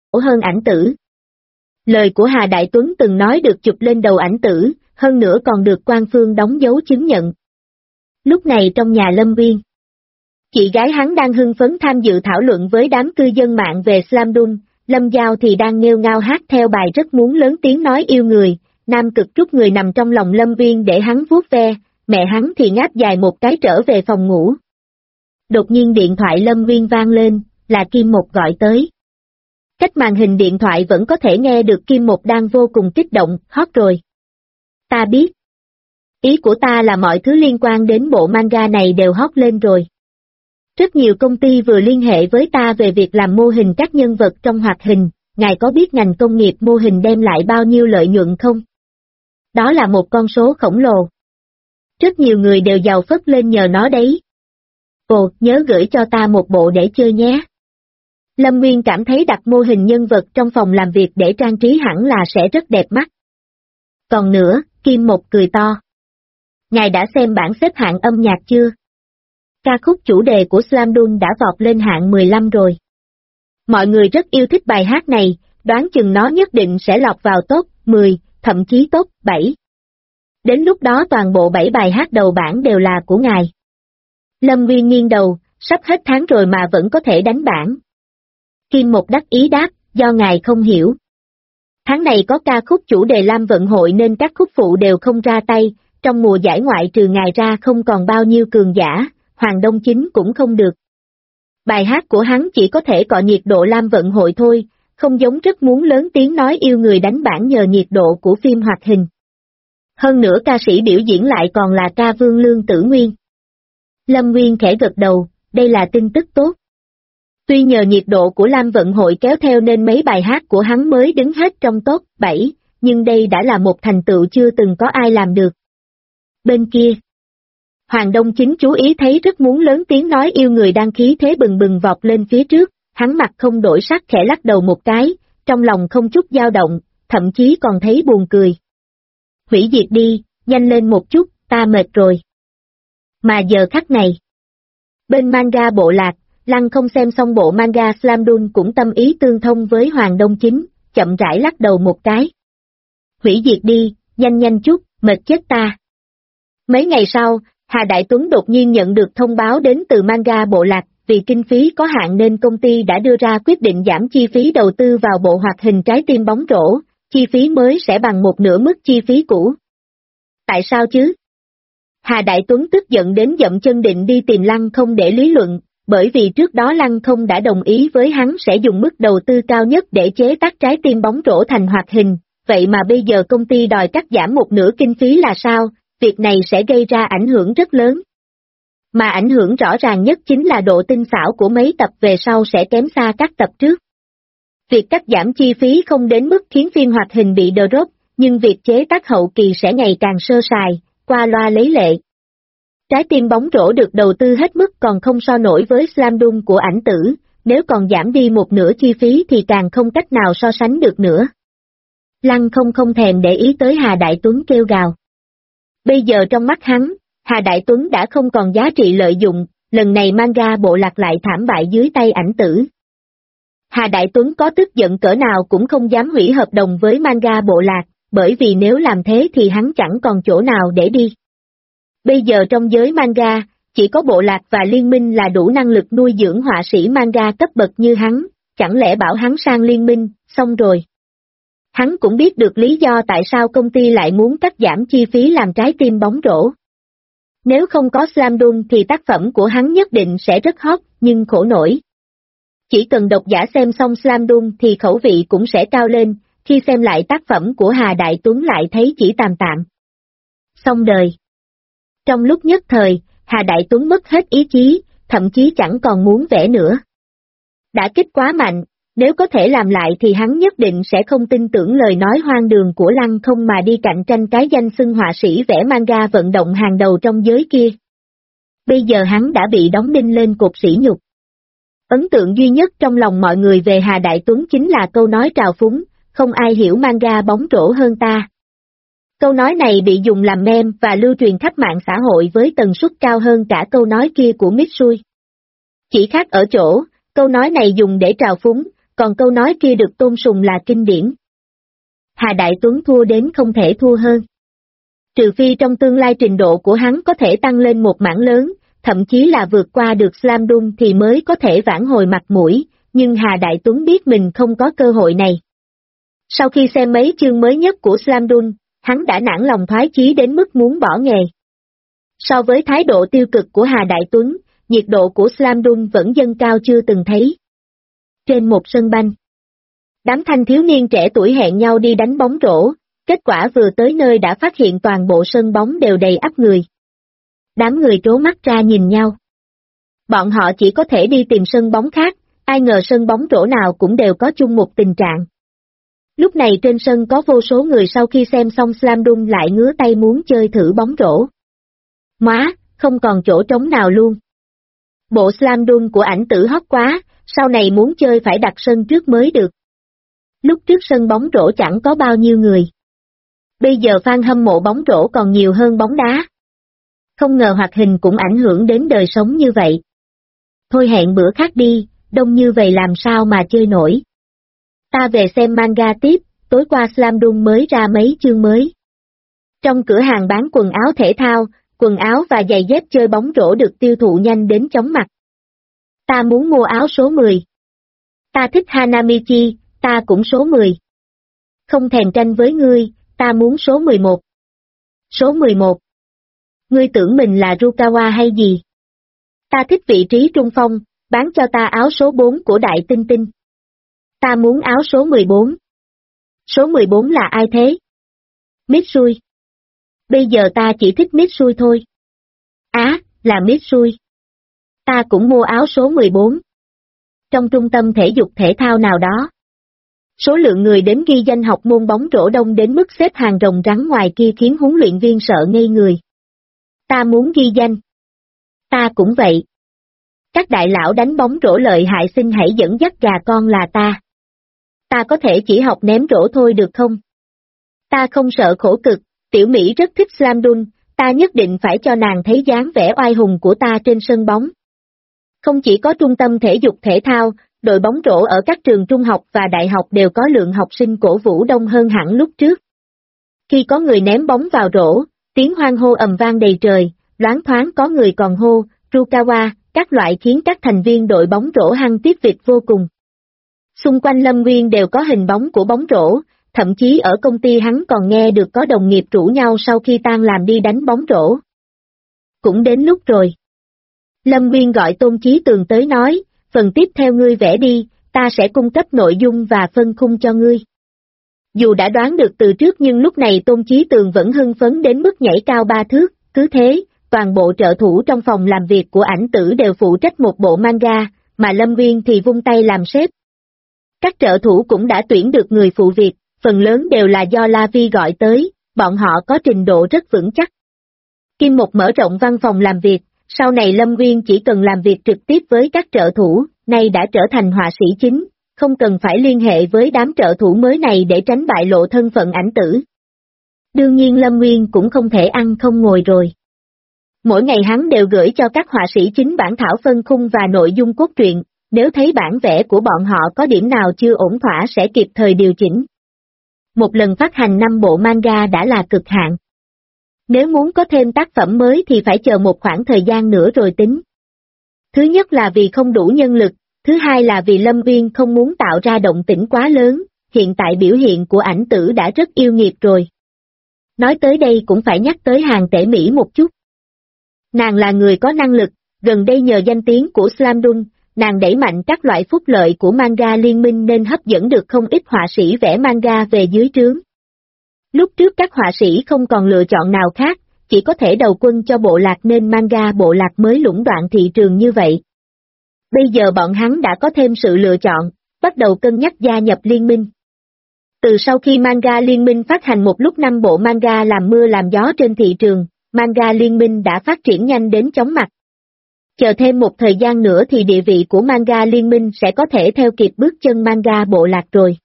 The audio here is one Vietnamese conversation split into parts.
hơn ảnh tử. Lời của Hà Đại Tuấn từng nói được chụp lên đầu ảnh tử, hơn nữa còn được quan phương đóng dấu chứng nhận. Lúc này trong nhà Lâm Viên, chị gái hắn đang hưng phấn tham dự thảo luận với đám cư dân mạng về Slamdun, Lâm Giao thì đang nghêu ngao hát theo bài rất muốn lớn tiếng nói yêu người, Nam Cực rút người nằm trong lòng Lâm Viên để hắn vuốt ve, mẹ hắn thì ngáp dài một cái trở về phòng ngủ. Đột nhiên điện thoại Lâm Viên vang lên, là Kim Một gọi tới. Cách màn hình điện thoại vẫn có thể nghe được Kim Một đang vô cùng kích động, hot rồi. Ta biết. Ý của ta là mọi thứ liên quan đến bộ manga này đều hot lên rồi. Rất nhiều công ty vừa liên hệ với ta về việc làm mô hình các nhân vật trong hoạt hình, ngài có biết ngành công nghiệp mô hình đem lại bao nhiêu lợi nhuận không? Đó là một con số khổng lồ. Rất nhiều người đều giàu phất lên nhờ nó đấy. Ồ, nhớ gửi cho ta một bộ để chơi nhé. Lâm Nguyên cảm thấy đặt mô hình nhân vật trong phòng làm việc để trang trí hẳn là sẽ rất đẹp mắt. Còn nữa, Kim Một cười to. Ngài đã xem bảng xếp hạng âm nhạc chưa? Ca khúc chủ đề của Slamdun đã vọt lên hạng 15 rồi. Mọi người rất yêu thích bài hát này, đoán chừng nó nhất định sẽ lọt vào top 10, thậm chí top 7. Đến lúc đó toàn bộ 7 bài hát đầu bảng đều là của ngài. Lâm Nguyên nghiêng đầu, sắp hết tháng rồi mà vẫn có thể đánh bảng. Kim Một đắc ý đáp, do ngài không hiểu. Tháng này có ca khúc chủ đề Lam Vận Hội nên các khúc phụ đều không ra tay, trong mùa giải ngoại trừ ngài ra không còn bao nhiêu cường giả, Hoàng Đông Chính cũng không được. Bài hát của hắn chỉ có thể cọ nhiệt độ Lam Vận Hội thôi, không giống rất muốn lớn tiếng nói yêu người đánh bảng nhờ nhiệt độ của phim hoạt hình. Hơn nữa ca sĩ biểu diễn lại còn là ca Vương Lương Tử Nguyên. Lâm Nguyên khẽ gật đầu, đây là tin tức tốt. Tuy nhờ nhiệt độ của Lam Vận Hội kéo theo nên mấy bài hát của hắn mới đứng hết trong top 7, nhưng đây đã là một thành tựu chưa từng có ai làm được. Bên kia, Hoàng Đông Chính chú ý thấy rất muốn lớn tiếng nói yêu người đang khí thế bừng bừng vọt lên phía trước, hắn mặt không đổi sắc khẽ lắc đầu một cái, trong lòng không chút dao động, thậm chí còn thấy buồn cười. Hủy diệt đi, nhanh lên một chút, ta mệt rồi. Mà giờ khắc này, bên manga bộ lạc, Lăng Không xem xong bộ manga Slamdun cũng tâm ý tương thông với Hoàng Đông Chính, chậm rãi lắc đầu một cái. Hủy diệt đi, nhanh nhanh chút, mệt chết ta. Mấy ngày sau, Hà Đại Tuấn đột nhiên nhận được thông báo đến từ manga bộ lạc, vì kinh phí có hạn nên công ty đã đưa ra quyết định giảm chi phí đầu tư vào bộ hoạt hình Trái Tim Bóng Rổ, chi phí mới sẽ bằng một nửa mức chi phí cũ. Tại sao chứ? Hà Đại Tuấn tức giận đến dậm chân định đi tìm Lăng Không để lý luận, bởi vì trước đó Lăng Không đã đồng ý với hắn sẽ dùng mức đầu tư cao nhất để chế tác Trái Tim Bóng Rổ thành hoạt hình, vậy mà bây giờ công ty đòi cắt giảm một nửa kinh phí là sao? Việc này sẽ gây ra ảnh hưởng rất lớn. Mà ảnh hưởng rõ ràng nhất chính là độ tinh xảo của mấy tập về sau sẽ kém xa các tập trước. Việc cắt giảm chi phí không đến mức khiến phim hoạt hình bị drop, nhưng việc chế tác hậu kỳ sẽ ngày càng sơ sài, qua loa lấy lệ. Trái Tim Bóng Rổ được đầu tư hết mức còn không so nổi với Slamdun của ảnh tử, nếu còn giảm đi một nửa chi phí thì càng không cách nào so sánh được nữa. Lăng Không không thèm để ý tới Hà Đại Tuấn kêu gào. Bây giờ trong mắt hắn, Hà Đại Tuấn đã không còn giá trị lợi dụng, lần này manga bộ lạc lại thảm bại dưới tay ảnh tử. Hà Đại Tuấn có tức giận cỡ nào cũng không dám hủy hợp đồng với manga bộ lạc, bởi vì nếu làm thế thì hắn chẳng còn chỗ nào để đi. Bây giờ trong giới manga, chỉ có bộ lạc và liên minh là đủ năng lực nuôi dưỡng họa sĩ manga cấp bậc như hắn, chẳng lẽ bảo hắn sang liên minh, xong rồi. Hắn cũng biết được lý do tại sao công ty lại muốn cắt giảm chi phí làm Trái Tim Bóng Rổ. Nếu không có Slamdun thì tác phẩm của hắn nhất định sẽ rất hot, nhưng khổ nổi. Chỉ cần độc giả xem xong Slamdun thì khẩu vị cũng sẽ cao lên, khi xem lại tác phẩm của Hà Đại Tuấn lại thấy chỉ tạm tạm. Xong đời. Trong lúc nhất thời, Hà Đại Tuấn mất hết ý chí, thậm chí chẳng còn muốn vẽ nữa. Đã kích quá mạnh, nếu có thể làm lại thì hắn nhất định sẽ không tin tưởng lời nói hoang đường của Lăng Không mà đi cạnh tranh cái danh xưng họa sĩ vẽ manga vận động hàng đầu trong giới kia. Bây giờ hắn đã bị đóng đinh lên cột sỉ nhục. Ấn tượng duy nhất trong lòng mọi người về Hà Đại Tuấn chính là câu nói trào phúng, không ai hiểu manga bóng rổ hơn ta. Câu nói này bị dùng làm meme và lưu truyền khắp mạng xã hội với tần suất cao hơn cả câu nói kia của Mitsui. Chỉ khác ở chỗ, câu nói này dùng để trào phúng, còn câu nói kia được tôn sùng là kinh điển. Hà Đại Tuấn thua đến không thể thua hơn. Trừ phi trong tương lai trình độ của hắn có thể tăng lên một mảng lớn, thậm chí là vượt qua được Slam Đun thì mới có thể vãn hồi mặt mũi, nhưng Hà Đại Tuấn biết mình không có cơ hội này. Sau khi xem mấy chương mới nhất của Slam Đun, hắn đã nản lòng thoái chí đến mức muốn bỏ nghề. So với thái độ tiêu cực của Hà Đại Tuấn, nhiệt độ của Slam Đun vẫn dâng cao chưa từng thấy. Trên một sân banh, đám thanh thiếu niên trẻ tuổi hẹn nhau đi đánh bóng rổ, kết quả vừa tới nơi đã phát hiện toàn bộ sân bóng đều đầy ắp người. Đám người trố mắt ra nhìn nhau. Bọn họ chỉ có thể đi tìm sân bóng khác, ai ngờ sân bóng rổ nào cũng đều có chung một tình trạng. Lúc này trên sân có vô số người sau khi xem xong Slam Đun lại ngứa tay muốn chơi thử bóng rổ. Móa, không còn chỗ trống nào luôn. Bộ Slam Đun của ảnh tử hot quá, sau này muốn chơi phải đặt sân trước mới được. Lúc trước sân bóng rổ chẳng có bao nhiêu người. Bây giờ fan hâm mộ bóng rổ còn nhiều hơn bóng đá. Không ngờ hoạt hình cũng ảnh hưởng đến đời sống như vậy. Thôi hẹn bữa khác đi, đông như vậy làm sao mà chơi nổi. Ta về xem manga tiếp, tối qua Slam Đun mới ra mấy chương mới. Trong cửa hàng bán quần áo thể thao, quần áo và giày dép chơi bóng rổ được tiêu thụ nhanh đến chóng mặt. Ta muốn mua áo số 10. Ta thích Hanamichi, ta cũng số 10. Không thèm tranh với ngươi, ta muốn số 11. Số 11. Ngươi tưởng mình là Rukawa hay gì? Ta thích vị trí trung phong, bán cho ta áo số 4 của Đại Tinh Tinh. Ta muốn áo số 14. Số 14 là ai thế? Mitsui. Bây giờ ta chỉ thích Mitsui thôi. Á, là Mitsui. Ta cũng mua áo số 14. Trong trung tâm thể dục thể thao nào đó. Số lượng người đến ghi danh học môn bóng rổ đông đến mức xếp hàng rồng rắn ngoài kia khiến huấn luyện viên sợ ngây người. Ta muốn ghi danh. Ta cũng vậy. Các đại lão đánh bóng rổ lợi hại xin hãy dẫn dắt gà con là ta. Ta có thể chỉ học ném rổ thôi được không? Ta không sợ khổ cực, Tiểu Mỹ rất thích Slam Đun, ta nhất định phải cho nàng thấy dáng vẻ oai hùng của ta trên sân bóng. Không chỉ có trung tâm thể dục thể thao, đội bóng rổ ở các trường trung học và đại học đều có lượng học sinh cổ vũ đông hơn hẳn lúc trước. Khi có người ném bóng vào rổ, tiếng hoan hô ầm vang đầy trời, loáng thoáng có người còn hô, Rukawa, các loại khiến các thành viên đội bóng rổ hăng tiếp việc vô cùng. Xung quanh Lâm Nguyên đều có hình bóng của bóng rổ, thậm chí ở công ty hắn còn nghe được có đồng nghiệp rủ nhau sau khi tan làm đi đánh bóng rổ. Cũng đến lúc rồi. Lâm Nguyên gọi Tôn Chí Tường tới nói, phần tiếp theo ngươi vẽ đi, ta sẽ cung cấp nội dung và phân khung cho ngươi. Dù đã đoán được từ trước nhưng lúc này Tôn Chí Tường vẫn hưng phấn đến mức nhảy cao 3 thước, cứ thế, toàn bộ trợ thủ trong phòng làm việc của ảnh tử đều phụ trách một bộ manga, mà Lâm Nguyên thì vung tay làm sếp. Các trợ thủ cũng đã tuyển được người phụ việc, phần lớn đều là do La Vi gọi tới, bọn họ có trình độ rất vững chắc. Kim Một mở rộng văn phòng làm việc, sau này Lâm Nguyên chỉ cần làm việc trực tiếp với các trợ thủ, nay đã trở thành họa sĩ chính, không cần phải liên hệ với đám trợ thủ mới này để tránh bại lộ thân phận ảnh tử. Đương nhiên Lâm Nguyên cũng không thể ăn không ngồi rồi. Mỗi ngày hắn đều gửi cho các họa sĩ chính bản thảo phân khung và nội dung cốt truyện, nếu thấy bản vẽ của bọn họ có điểm nào chưa ổn thỏa sẽ kịp thời điều chỉnh. Một lần phát hành 5 bộ manga đã là cực hạn. Nếu muốn có thêm tác phẩm mới thì phải chờ một khoảng thời gian nữa rồi tính. Thứ nhất là vì không đủ nhân lực, thứ hai là vì Lâm Nguyên không muốn tạo ra động tĩnh quá lớn, hiện tại biểu hiện của ảnh tử đã rất yêu nghiệt rồi. Nói tới đây cũng phải nhắc tới Hàn Tể Mỹ một chút. Nàng là người có năng lực, gần đây nhờ danh tiếng của Slam Đun, nàng đẩy mạnh các loại phúc lợi của manga liên minh nên hấp dẫn được không ít họa sĩ vẽ manga về dưới trướng. Lúc trước các họa sĩ không còn lựa chọn nào khác, chỉ có thể đầu quân cho bộ lạc nên manga bộ lạc mới lũng đoạn thị trường như vậy. Bây giờ bọn hắn đã có thêm sự lựa chọn, bắt đầu cân nhắc gia nhập liên minh. Từ sau khi manga liên minh phát hành một lúc 5 bộ manga làm mưa làm gió trên thị trường, manga liên minh đã phát triển nhanh đến chóng mặt. Chờ thêm một thời gian nữa thì địa vị của manga liên minh sẽ có thể theo kịp bước chân manga bộ lạc rồi.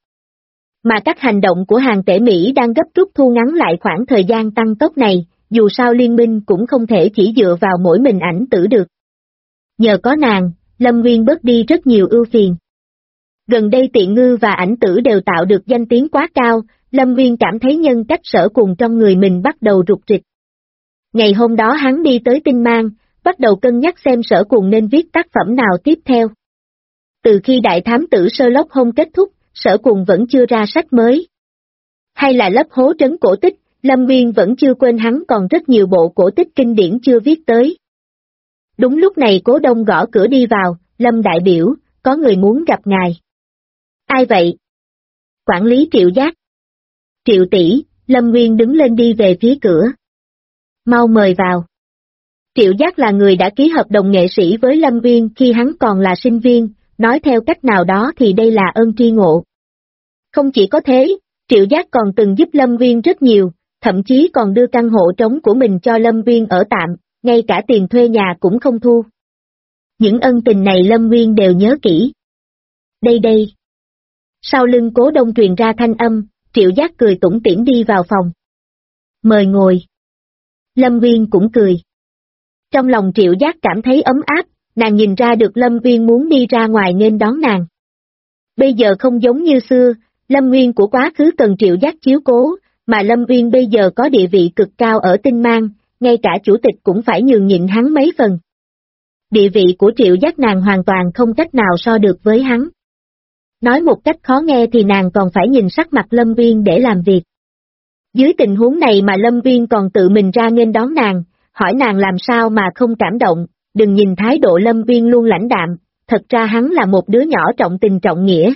Mà các hành động của Hàn Tể Mỹ đang gấp rút thu ngắn lại khoảng thời gian tăng tốc này, dù sao liên minh cũng không thể chỉ dựa vào mỗi mình ảnh tử được. Nhờ có nàng, Lâm Nguyên bớt đi rất nhiều ưu phiền. Gần đây Tiện Ngư và Ảnh Tử đều tạo được danh tiếng quá cao, Lâm Nguyên cảm thấy nhân cách Sở Cùng trong người mình bắt đầu rục rịch. Ngày hôm đó hắn đi tới Tinh Mang, bắt đầu cân nhắc xem Sở Cùng nên viết tác phẩm nào tiếp theo. Từ khi đại thám tử Sherlock Holmes kết thúc, Sở Cùng vẫn chưa ra sách mới. Hay là lấp hố trấn cổ tích, Lâm Nguyên vẫn chưa quên hắn còn rất nhiều bộ cổ tích kinh điển chưa viết tới. Đúng lúc này Cố Đông gõ cửa đi vào, Lâm đại biểu, có người muốn gặp ngài. Ai vậy? Quản lý Triệu Giác. Triệu tỷ, Lâm Nguyên đứng lên đi về phía cửa. Mau mời vào. Triệu Giác là người đã ký hợp đồng nghệ sĩ với Lâm Nguyên khi hắn còn là sinh viên, nói theo cách nào đó thì đây là ơn tri ngộ. Không chỉ có thế, Triệu Giác còn từng giúp Lâm Nguyên rất nhiều, thậm chí còn đưa căn hộ trống của mình cho Lâm Nguyên ở tạm, ngay cả tiền thuê nhà cũng không thu. Những ân tình này Lâm Nguyên đều nhớ kỹ. Đây. Sau lưng Cố Đông truyền ra thanh âm, Triệu Giác cười tủm tỉm đi vào phòng. Mời ngồi. Lâm Nguyên cũng cười. Trong lòng Triệu Giác cảm thấy ấm áp, nàng nhìn ra được Lâm Nguyên muốn đi ra ngoài nghênh đón nàng. Bây giờ không giống như xưa, Lâm Nguyên của quá khứ cần Triệu Giác chiếu cố, mà Lâm Nguyên bây giờ có địa vị cực cao ở Tinh Mang, ngay cả chủ tịch cũng phải nhường nhịn hắn mấy phần. Địa vị của Triệu Giác nàng hoàn toàn không cách nào so được với hắn. Nói một cách khó nghe thì nàng còn phải nhìn sắc mặt Lâm Nguyên để làm việc. Dưới tình huống này mà Lâm Nguyên còn tự mình ra nghênh đón nàng, hỏi nàng làm sao mà không cảm động, đừng nhìn thái độ Lâm Nguyên luôn lãnh đạm, thật ra hắn là một đứa nhỏ trọng tình trọng nghĩa.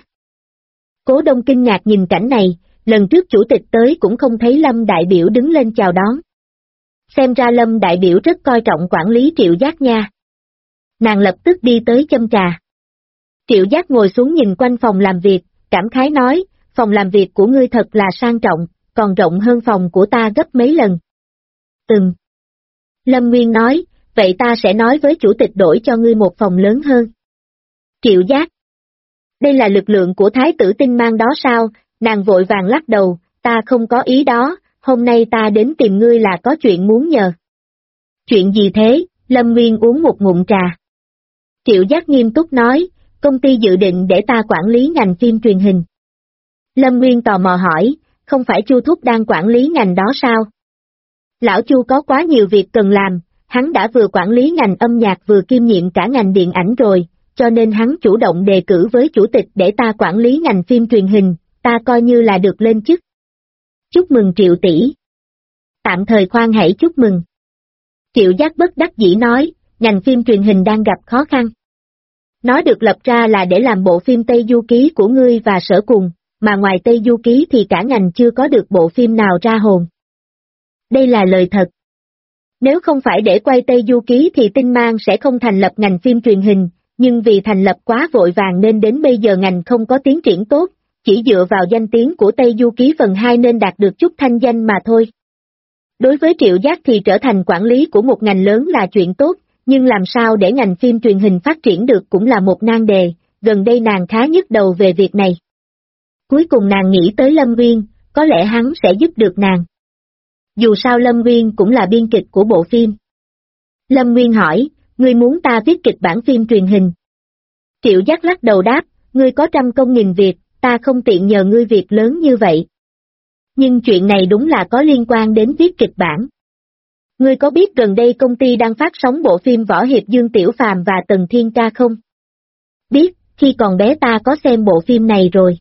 Cố Đông kinh ngạc nhìn cảnh này, lần trước chủ tịch tới cũng không thấy Lâm đại biểu đứng lên chào đón. Xem ra Lâm đại biểu rất coi trọng quản lý Triệu Giác nha. Nàng lập tức đi tới châm trà. Triệu Giác ngồi xuống nhìn quanh phòng làm việc, cảm khái nói, phòng làm việc của ngươi thật là sang trọng, còn rộng hơn phòng của ta gấp mấy lần. Lâm Nguyên nói, vậy ta sẽ nói với chủ tịch đổi cho ngươi một phòng lớn hơn. Triệu Giác. Đây là lực lượng của Thái tử Tinh Mang đó sao? Nàng vội vàng lắc đầu, ta không có ý đó, hôm nay ta đến tìm ngươi là có chuyện muốn nhờ. Chuyện gì thế? Lâm Nguyên uống một ngụm trà. Triệu Giác nghiêm túc nói, công ty dự định để ta quản lý ngành phim truyền hình. Lâm Nguyên tò mò hỏi, không phải Chu Thúc đang quản lý ngành đó sao? Lão Chu có quá nhiều việc cần làm, hắn đã vừa quản lý ngành âm nhạc vừa kiêm nhiệm cả ngành điện ảnh rồi, cho nên hắn chủ động đề cử với chủ tịch để ta quản lý ngành phim truyền hình, ta coi như là được lên chức. Chúc mừng Triệu tỷ. Tạm thời khoan hãy chúc mừng. Triệu Giác bất đắc dĩ nói, ngành phim truyền hình đang gặp khó khăn. Nó được lập ra là để làm bộ phim Tây Du Ký của ngươi và Sở Cùng, mà ngoài Tây Du Ký thì cả ngành chưa có được bộ phim nào ra hồn. Đây là lời thật. Nếu không phải để quay Tây Du Ký thì Tinh Mang sẽ không thành lập ngành phim truyền hình, nhưng vì thành lập quá vội vàng nên đến bây giờ ngành không có tiến triển tốt, chỉ dựa vào danh tiếng của Tây Du Ký phần 2 nên đạt được chút thanh danh mà thôi. Đối với Triệu Giác thì trở thành quản lý của một ngành lớn là chuyện tốt, nhưng làm sao để ngành phim truyền hình phát triển được cũng là một nan đề, gần đây nàng khá nhức đầu về việc này. Cuối cùng nàng nghĩ tới Lâm Nguyên, có lẽ hắn sẽ giúp được nàng. Dù sao Lâm Nguyên cũng là biên kịch của bộ phim. Lâm Nguyên hỏi, ngươi muốn ta viết kịch bản phim truyền hình? Triệu Giác lắc đầu đáp, ngươi có trăm công nghìn việc, ta không tiện nhờ ngươi việc lớn như vậy. Nhưng chuyện này đúng là có liên quan đến viết kịch bản. Ngươi có biết gần đây công ty đang phát sóng bộ phim võ hiệp Dương Tiểu Phàm và Tần Thiên Ca không? Biết, khi còn bé ta có xem bộ phim này rồi.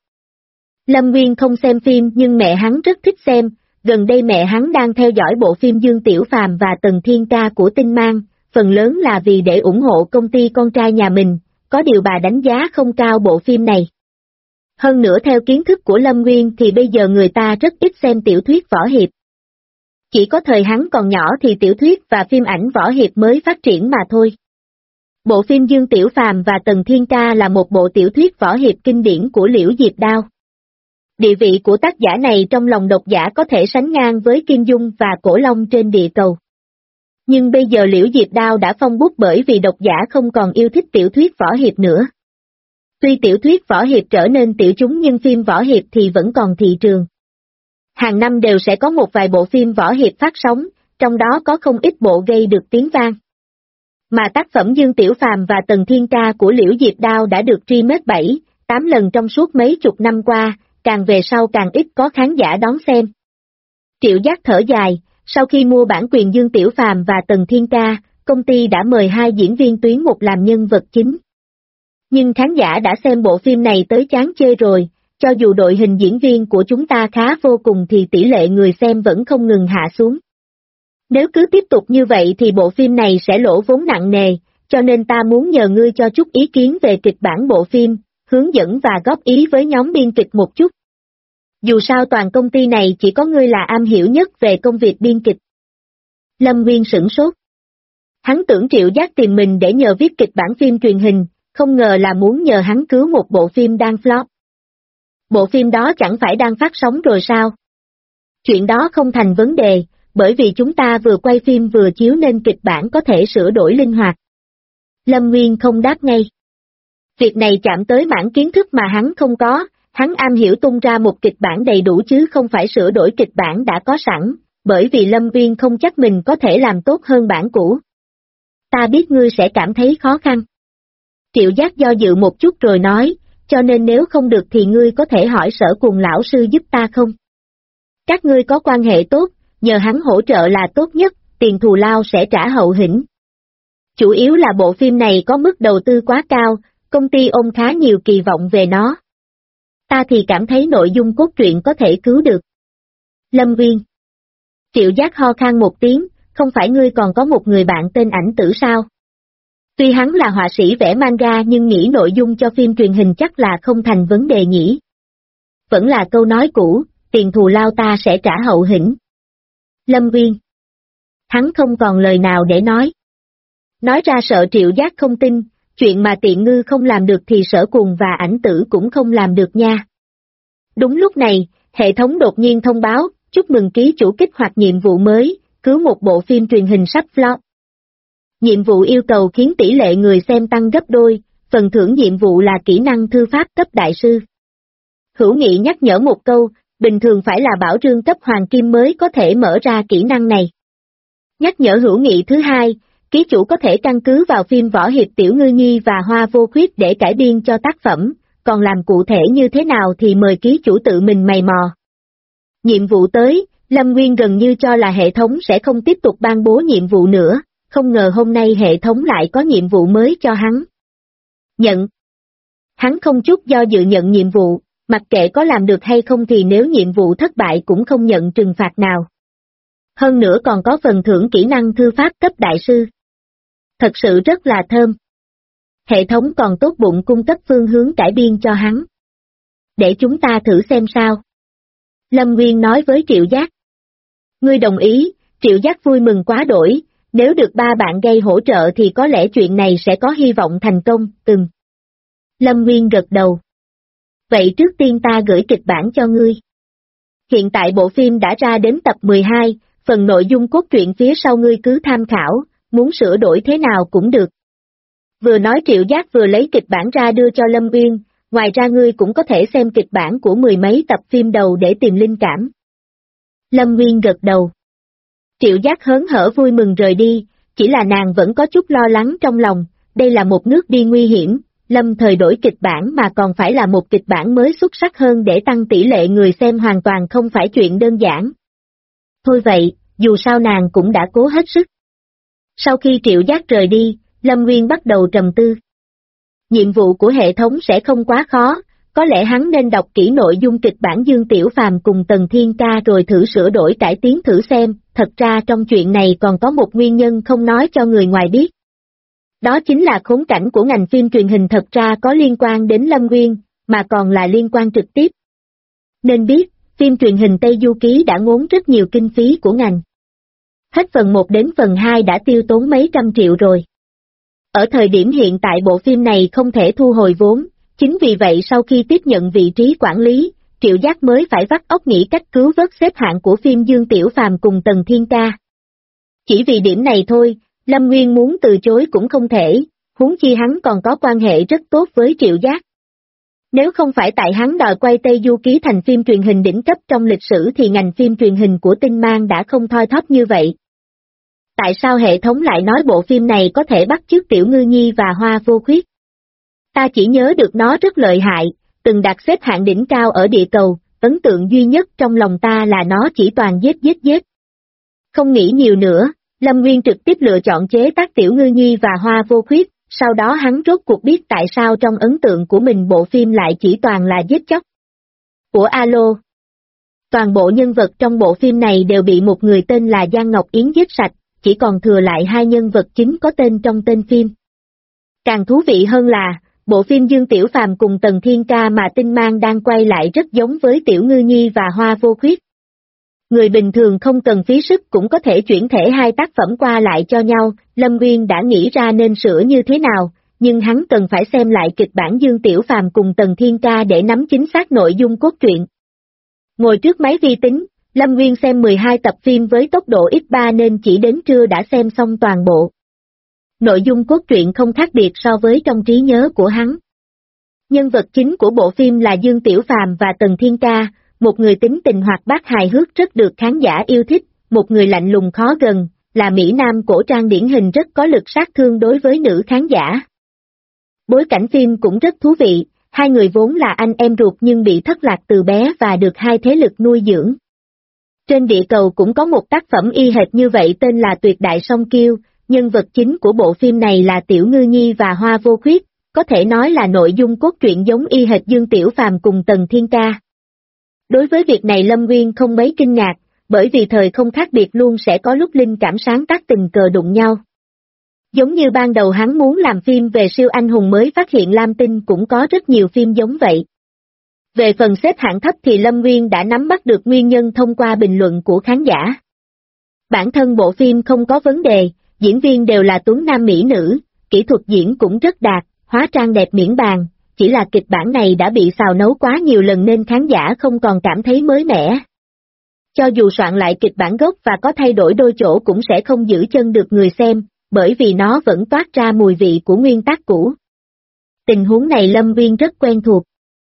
Lâm Nguyên không xem phim nhưng mẹ hắn rất thích xem, gần đây mẹ hắn đang theo dõi bộ phim Dương Tiểu Phàm và Tần Thiên Ca của Tinh Mang, phần lớn là vì để ủng hộ công ty con trai nhà mình, có điều bà đánh giá không cao bộ phim này. Hơn nữa theo kiến thức của Lâm Nguyên thì bây giờ người ta rất ít xem tiểu thuyết võ hiệp. Chỉ có thời hắn còn nhỏ thì tiểu thuyết và phim ảnh võ hiệp mới phát triển mà thôi. Bộ phim Dương Tiểu Phàm và Tần Thiên Ca là một bộ tiểu thuyết võ hiệp kinh điển của Liễu Diệp Đao. Địa vị của tác giả này trong lòng độc giả có thể sánh ngang với Kim Dung và Cổ Long trên địa cầu. Nhưng bây giờ Liễu Diệp Đao đã phong bút bởi vì độc giả không còn yêu thích tiểu thuyết võ hiệp nữa. Tuy tiểu thuyết võ hiệp trở nên tiểu chúng nhưng phim võ hiệp thì vẫn còn thị trường. Hàng năm đều sẽ có một vài bộ phim võ hiệp phát sóng, trong đó có không ít bộ gây được tiếng vang. Mà tác phẩm Dương Tiểu Phàm và Tần Thiên Ca của Liễu Diệp Đao đã được Remake 7, 8 lần trong suốt mấy chục năm qua, càng về sau càng ít có khán giả đón xem. Triệu Giác thở dài, sau khi mua bản quyền Dương Tiểu Phàm và Tần Thiên Ca, công ty đã mời 2 diễn viên tuyến một làm nhân vật chính. Nhưng khán giả đã xem bộ phim này tới chán chê rồi, cho dù đội hình diễn viên của chúng ta khá vô cùng thì tỷ lệ người xem vẫn không ngừng hạ xuống. Nếu cứ tiếp tục như vậy thì bộ phim này sẽ lỗ vốn nặng nề, cho nên ta muốn nhờ ngươi cho chút ý kiến về kịch bản bộ phim, hướng dẫn và góp ý với nhóm biên kịch một chút. Dù sao toàn công ty này chỉ có ngươi là am hiểu nhất về công việc biên kịch. Lâm Nguyên sửng sốt. Hắn tưởng Triệu Giác tìm mình để nhờ viết kịch bản phim truyền hình, không ngờ là muốn nhờ hắn cứu một bộ phim đang flop. Bộ phim đó chẳng phải đang phát sóng rồi sao? Chuyện đó không thành vấn đề, bởi vì chúng ta vừa quay phim vừa chiếu nên kịch bản có thể sửa đổi linh hoạt. Lâm Nguyên không đáp ngay. Việc này chạm tới mảng kiến thức mà hắn không có, hắn am hiểu tung ra một kịch bản đầy đủ chứ không phải sửa đổi kịch bản đã có sẵn, bởi vì Lâm Nguyên không chắc mình có thể làm tốt hơn bản cũ. Ta biết ngươi sẽ cảm thấy khó khăn. Triệu Giác do dự một chút rồi nói, cho nên nếu không được thì ngươi có thể hỏi Sở Cùng lão sư giúp ta không? Các ngươi có quan hệ tốt, nhờ hắn hỗ trợ là tốt nhất, tiền thù lao sẽ trả hậu hĩnh. Chủ yếu là bộ phim này có mức đầu tư quá cao, công ty ôm khá nhiều kỳ vọng về nó. Ta thì cảm thấy nội dung cốt truyện có thể cứu được. Lâm Nguyên. Triệu Giác ho khan một tiếng, không phải ngươi còn có một người bạn tên Ảnh Tử sao? Tuy hắn là họa sĩ vẽ manga nhưng nghĩ nội dung cho phim truyền hình chắc là không thành vấn đề nhỉ. Vẫn là câu nói cũ, tiền thù lao ta sẽ trả hậu hĩnh. Lâm Nguyên. Hắn không còn lời nào để nói. Nói ra sợ Triệu Giác không tin, chuyện mà Tiện Ngư không làm được thì Sở Cùng và Ảnh Tử cũng không làm được nha. Đúng lúc này, hệ thống đột nhiên thông báo, chúc mừng ký chủ kích hoạt nhiệm vụ mới, cứu một bộ phim truyền hình sắp flop. Nhiệm vụ yêu cầu khiến tỷ lệ người xem tăng gấp đôi, phần thưởng nhiệm vụ là kỹ năng thư pháp cấp đại sư. Hữu Nghị nhắc nhở một câu, bình thường phải là bảo rương cấp hoàng kim mới có thể mở ra kỹ năng này. Nhắc nhở Hữu Nghị thứ hai, ký chủ có thể căn cứ vào phim võ hiệp Tiểu Ngư Nhi và Hoa Vô Khuyết để cải biên cho tác phẩm, còn làm cụ thể như thế nào thì mời ký chủ tự mình mày mò. Nhiệm vụ tới, Lâm Nguyên gần như cho là hệ thống sẽ không tiếp tục ban bố nhiệm vụ nữa, không ngờ hôm nay hệ thống lại có nhiệm vụ mới cho hắn. Nhận. Hắn không chút do dự nhận nhiệm vụ, mặc kệ có làm được hay không thì nếu nhiệm vụ thất bại cũng không nhận trừng phạt nào. Hơn nữa còn có phần thưởng kỹ năng thư pháp cấp đại sư. Thật sự rất là thơm. Hệ thống còn tốt bụng cung cấp phương hướng cải biên cho hắn. Để chúng ta thử xem sao. Lâm Nguyên nói với Triệu Giác. Ngươi đồng ý, Triệu Giác vui mừng quá đổi, nếu được 3 bạn gây hỗ trợ thì có lẽ chuyện này sẽ có hy vọng thành công, Lâm Nguyên gật đầu. Vậy trước tiên ta gửi kịch bản cho ngươi. Hiện tại bộ phim đã ra đến tập 12, phần nội dung cốt truyện phía sau ngươi cứ tham khảo, muốn sửa đổi thế nào cũng được. Vừa nói Triệu Giác vừa lấy kịch bản ra đưa cho Lâm Nguyên, ngoài ra ngươi cũng có thể xem kịch bản của 10 mấy tập phim đầu để tìm linh cảm. Lâm Nguyên gật đầu. Triệu Giác hớn hở vui mừng rời đi, chỉ là nàng vẫn có chút lo lắng trong lòng, đây là một nước đi nguy hiểm, lâm thời đổi kịch bản mà còn phải là một kịch bản mới xuất sắc hơn để tăng tỷ lệ người xem hoàn toàn không phải chuyện đơn giản. Thôi vậy, dù sao nàng cũng đã cố hết sức. Sau khi Triệu Giác rời đi, Lâm Nguyên bắt đầu trầm tư. Nhiệm vụ của hệ thống sẽ không quá khó, có lẽ hắn nên đọc kỹ nội dung kịch bản Dương Tiểu Phàm cùng Tần Thiên Ca rồi thử sửa đổi cải tiến thử xem, thật ra trong chuyện này còn có một nguyên nhân không nói cho người ngoài biết. Đó chính là khốn cảnh của ngành phim truyền hình thật ra có liên quan đến Lâm Nguyên, mà còn là liên quan trực tiếp. Nên biết, phim truyền hình Tây Du Ký đã ngốn rất nhiều kinh phí của ngành. Hết phần 1 đến phần 2 đã tiêu tốn mấy trăm triệu rồi. Ở thời điểm hiện tại bộ phim này không thể thu hồi vốn, chính vì vậy sau khi tiếp nhận vị trí quản lý, Triệu Giác mới phải vắt óc nghĩ cách cứu vớt xếp hạng của phim Dương Tiểu Phàm cùng Tần Thiên Ca. Chỉ vì điểm này thôi, Lâm Nguyên muốn từ chối cũng không thể, huống chi hắn còn có quan hệ rất tốt với Triệu Giác. Nếu không phải tại hắn đòi quay Tây Du Ký thành phim truyền hình đỉnh cấp trong lịch sử thì ngành phim truyền hình của Tinh Mang đã không thoi thóp như vậy. Tại sao hệ thống lại nói bộ phim này có thể bắt chước Tiểu Ngư Nhi và Hoa Vô Khuyết? Ta chỉ nhớ được nó rất lợi hại, từng đạt xếp hạng đỉnh cao ở địa cầu, ấn tượng duy nhất trong lòng ta là nó chỉ toàn giết. Không nghĩ nhiều nữa, Lâm Nguyên trực tiếp lựa chọn chế tác Tiểu Ngư Nhi và Hoa Vô Khuyết, sau đó hắn rốt cuộc biết tại sao trong ấn tượng của mình bộ phim lại chỉ toàn là giết chóc. Của alo. Toàn bộ nhân vật trong bộ phim này đều bị một người tên là Giang Ngọc Yến giết sạch, chỉ còn thừa lại hai nhân vật chính có tên trong tên phim. Càng thú vị hơn là, bộ phim Dương Tiểu Phàm cùng Tần Thiên Ca mà Tinh Mang đang quay lại rất giống với Tiểu Ngư Nhi và Hoa Vô Khuyết. Người bình thường không cần phí sức cũng có thể chuyển thể hai tác phẩm qua lại cho nhau, Lâm Nguyên đã nghĩ ra nên sửa như thế nào, nhưng hắn cần phải xem lại kịch bản Dương Tiểu Phàm cùng Tần Thiên Ca để nắm chính xác nội dung cốt truyện. Ngồi trước máy vi tính, Lâm Nguyên xem 12 tập phim với tốc độ x3 nên chỉ đến trưa đã xem xong toàn bộ. Nội dung cốt truyện không khác biệt so với trong trí nhớ của hắn. Nhân vật chính của bộ phim là Dương Tiểu Phàm và Tần Thiên Ca, một người tính tình hoạt bát hài hước rất được khán giả yêu thích, một người lạnh lùng khó gần, là Mỹ Nam cổ trang điển hình rất có lực sát thương đối với nữ khán giả. Bối cảnh phim cũng rất thú vị, hai người vốn là anh em ruột nhưng bị thất lạc từ bé và được hai thế lực nuôi dưỡng. Trên địa cầu cũng có một tác phẩm y hệt như vậy tên là Tuyệt Đại Song Kiêu, nhân vật chính của bộ phim này là Tiểu Ngư Nhi và Hoa Vô Khuyết, có thể nói là nội dung cốt truyện giống y hệt Dương Tiểu Phàm cùng Tần Thiên Ca. Đối với việc này Lâm Nguyên không mấy kinh ngạc, bởi vì thời không khác biệt luôn sẽ có lúc linh cảm sáng tác tình cờ đụng nhau. Giống như ban đầu hắn muốn làm phim về siêu anh hùng mới phát hiện Lam Tinh cũng có rất nhiều phim giống vậy. Về phần xếp hạng thấp thì Lâm Nguyên đã nắm bắt được nguyên nhân thông qua bình luận của khán giả. Bản thân bộ phim không có vấn đề, diễn viên đều là tuấn nam mỹ nữ, kỹ thuật diễn cũng rất đạt, hóa trang đẹp miễn bàn, chỉ là kịch bản này đã bị xào nấu quá nhiều lần nên khán giả không còn cảm thấy mới mẻ. Cho dù soạn lại kịch bản gốc và có thay đổi đôi chỗ cũng sẽ không giữ chân được người xem, bởi vì nó vẫn toát ra mùi vị của nguyên tác cũ. Tình huống này Lâm Nguyên rất quen thuộc.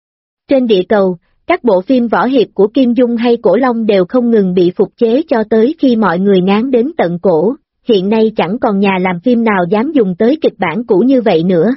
Trên địa cầu, các bộ phim võ hiệp của Kim Dung hay Cổ Long đều không ngừng bị phục chế cho tới khi mọi người ngán đến tận cổ, hiện nay chẳng còn nhà làm phim nào dám dùng tới kịch bản cũ như vậy nữa.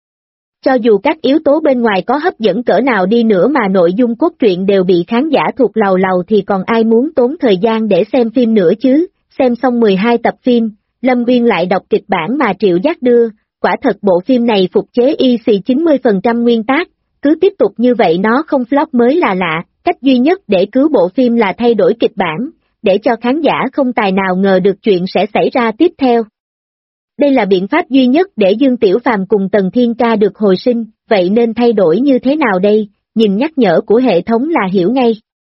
Cho dù các yếu tố bên ngoài có hấp dẫn cỡ nào đi nữa mà nội dung cốt truyện đều bị khán giả thuộc lầu thì còn ai muốn tốn thời gian để xem phim nữa chứ, xem xong 12 tập phim, Lâm Nguyên lại đọc kịch bản mà Triệu Giác đưa, quả thật bộ phim này phục chế y xì 90% nguyên tác, cứ tiếp tục như vậy nó không flop mới là lạ, cách duy nhất để cứu bộ phim là thay đổi kịch bản, để cho khán giả không tài nào ngờ được chuyện sẽ xảy ra tiếp theo. Đây là biện pháp duy nhất để Dương Tiểu Phàm cùng Tần Thiên Ca được hồi sinh, vậy nên thay đổi như thế nào đây, nhìn nhắc nhở của hệ thống là hiểu ngay.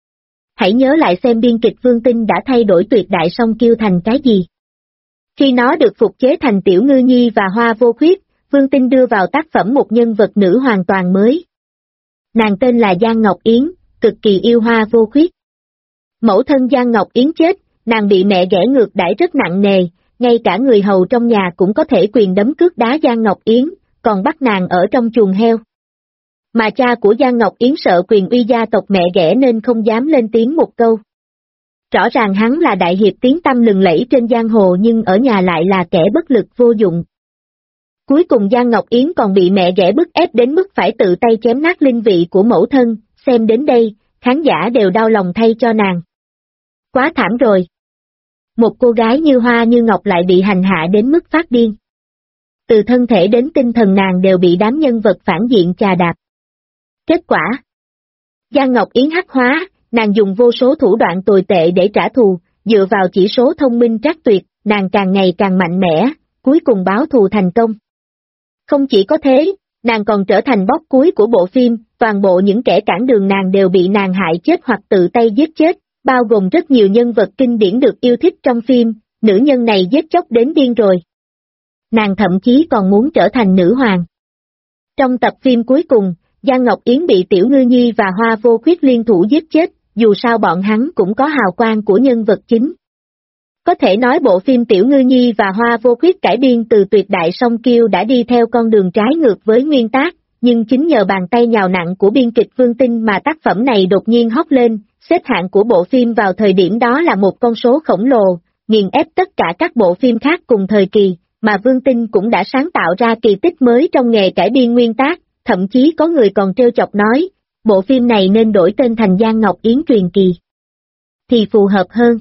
Hãy nhớ lại xem biên kịch Vương Tinh đã thay đổi Tuyệt Đại Song Kiêu thành cái gì. Khi nó được phục chế thành Tiểu Ngư Nhi và Hoa Vô Khuyết, Vương Tinh đưa vào tác phẩm một nhân vật nữ hoàn toàn mới. Nàng tên là Giang Ngọc Yến, cực kỳ yêu Hoa Vô Khuyết. Mẫu thân Giang Ngọc Yến chết, nàng bị mẹ ghẻ ngược đãi rất nặng nề, ngay cả người hầu trong nhà cũng có thể quyền đấm cước đá Giang Ngọc Yến, còn bắt nàng ở trong chuồng heo. Mà cha của Giang Ngọc Yến sợ quyền uy gia tộc mẹ ghẻ nên không dám lên tiếng một câu. Rõ ràng hắn là đại hiệp tiếng tăm lừng lẫy trên giang hồ nhưng ở nhà lại là kẻ bất lực vô dụng. Cuối cùng Giang Ngọc Yến còn bị mẹ ghẻ bức ép đến mức phải tự tay chém nát linh vị của mẫu thân, xem đến đây, khán giả đều đau lòng thay cho nàng. Quá thảm rồi. Một cô gái như hoa như ngọc lại bị hành hạ đến mức phát điên. Từ thân thể đến tinh thần nàng đều bị đám nhân vật phản diện chà đạp. Kết quả? Giang Ngọc Yến hắc hóa, nàng dùng vô số thủ đoạn tồi tệ để trả thù, dựa vào chỉ số thông minh trác tuyệt, nàng càng ngày càng mạnh mẽ, cuối cùng báo thù thành công. Không chỉ có thế, nàng còn trở thành bóc cuối của bộ phim, toàn bộ những kẻ cản đường nàng đều bị nàng hại chết hoặc tự tay giết chết, bao gồm rất nhiều nhân vật kinh điển được yêu thích trong phim, nữ nhân này giết chóc đến điên rồi. Nàng thậm chí còn muốn trở thành nữ hoàng. Trong tập phim cuối cùng, Giang Ngọc Yến bị Tiểu Ngư Nhi và Hoa Vô Khuyết liên thủ giết chết, dù sao bọn hắn cũng có hào quang của nhân vật chính. Có thể nói bộ phim Tiểu Ngư Nhi và Hoa Vô Khuyết cải biên từ Tuyệt Đại Song Kiêu đã đi theo con đường trái ngược với nguyên tác, nhưng chính nhờ bàn tay nhào nặng của biên kịch Vương Tinh mà tác phẩm này đột nhiên hot lên, xếp hạng của bộ phim vào thời điểm đó là một con số khổng lồ, nghiền ép tất cả các bộ phim khác cùng thời kỳ, mà Vương Tinh cũng đã sáng tạo ra kỳ tích mới trong nghề cải biên nguyên tác, thậm chí có người còn trêu chọc nói, bộ phim này nên đổi tên thành Giang Ngọc Yến truyền kỳ. Thì phù hợp hơn.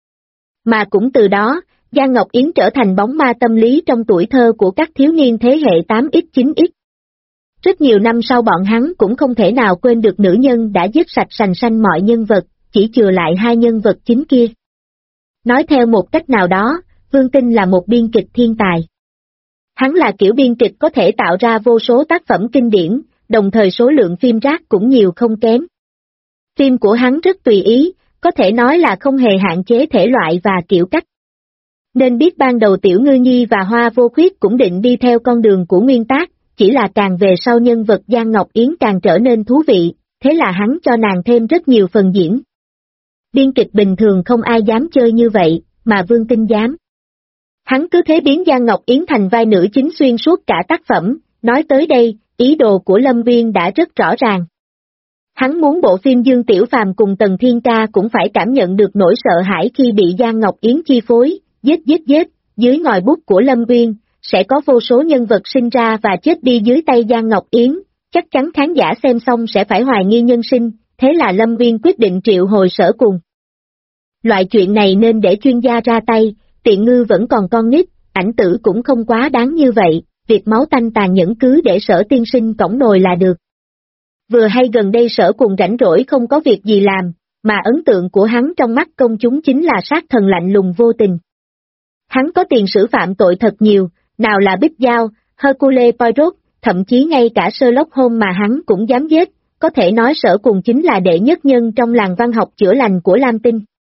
Mà cũng từ đó, Giang Ngọc Yến trở thành bóng ma tâm lý trong tuổi thơ của các thiếu niên thế hệ 8X 9X. Rất nhiều năm sau bọn hắn cũng không thể nào quên được nữ nhân đã giết sạch sành sanh mọi nhân vật, chỉ chừa lại hai nhân vật chính kia. Nói theo một cách nào đó, Vương Tinh là một biên kịch thiên tài. Hắn là kiểu biên kịch có thể tạo ra vô số tác phẩm kinh điển, đồng thời số lượng phim rác cũng nhiều không kém. Phim của hắn rất tùy ý, có thể nói là không hề hạn chế thể loại và kiểu cách. Nên biết ban đầu Tiểu Ngư Nhi và Hoa Vô Khuyết cũng định đi theo con đường của nguyên tác, chỉ là càng về sau nhân vật Giang Ngọc Yến càng trở nên thú vị, thế là hắn cho nàng thêm rất nhiều phần diễn. Biên kịch bình thường không ai dám chơi như vậy, mà Vương Tinh dám. Hắn cứ thế biến Giang Ngọc Yến thành vai nữ chính xuyên suốt cả tác phẩm, nói tới đây, ý đồ của Lâm Viên đã rất rõ ràng. Hắn muốn bộ phim Dương Tiểu Phàm cùng Tần Thiên Ca cũng phải cảm nhận được nỗi sợ hãi khi bị Giang Ngọc Yến chi phối, giết, dưới ngòi bút của Lâm Viên, sẽ có vô số nhân vật sinh ra và chết đi dưới tay Giang Ngọc Yến, chắc chắn khán giả xem xong sẽ phải hoài nghi nhân sinh, thế là Lâm Viên quyết định triệu hồi Sở Cùng. Loại chuyện này nên để chuyên gia ra tay, Tiện Ngư vẫn còn con nít, ảnh tử cũng không quá đáng như vậy, việc máu tanh tàn nhẫn cứ để Sở tiên sinh cõng nồi là được. Vừa hay gần đây Sở Cùng rảnh rỗi không có việc gì làm, mà ấn tượng của hắn trong mắt công chúng chính là sát thần lạnh lùng vô tình. Hắn có tiền sử phạm tội thật nhiều, nào là Bích Giao, Hercule Poirot, thậm chí ngay cả Sherlock Holmes mà hắn cũng dám giết, có thể nói Sở Cùng chính là đệ nhất nhân trong làng văn học chữa lành của Lam Tinh.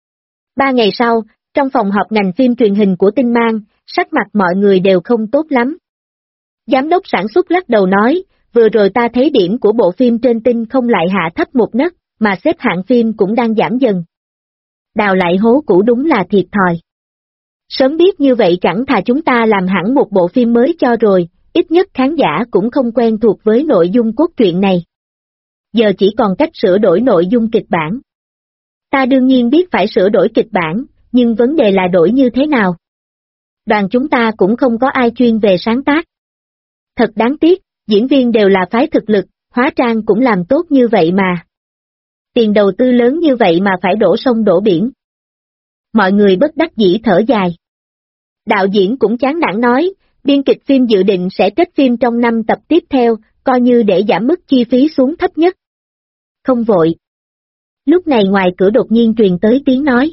3 ngày sau, trong phòng họp ngành phim truyền hình của Tinh Mang, sắc mặt mọi người đều không tốt lắm. Giám đốc sản xuất lắc đầu nói, vừa rồi ta thấy điểm của bộ phim trên Tinh không lại hạ thấp một nấc, mà xếp hạng phim cũng đang giảm dần. Đào lại hố cũ đúng là thiệt thòi. Sớm biết như vậy chẳng thà chúng ta làm hẳn một bộ phim mới cho rồi, ít nhất khán giả cũng không quen thuộc với nội dung cốt truyện này. Giờ chỉ còn cách sửa đổi nội dung kịch bản. Ta đương nhiên biết phải sửa đổi kịch bản, nhưng vấn đề là đổi như thế nào? Đoàn chúng ta cũng không có ai chuyên về sáng tác. Thật đáng tiếc, diễn viên đều là phái thực lực, hóa trang cũng làm tốt như vậy mà. Tiền đầu tư lớn như vậy mà phải đổ sông đổ biển. Mọi người bất đắc dĩ thở dài. Đạo diễn cũng chán nản nói, biên kịch phim dự định sẽ kết phim trong 5 tập tiếp theo, coi như để giảm mức chi phí xuống thấp nhất. Không vội. Lúc này ngoài cửa đột nhiên truyền tới tiếng nói.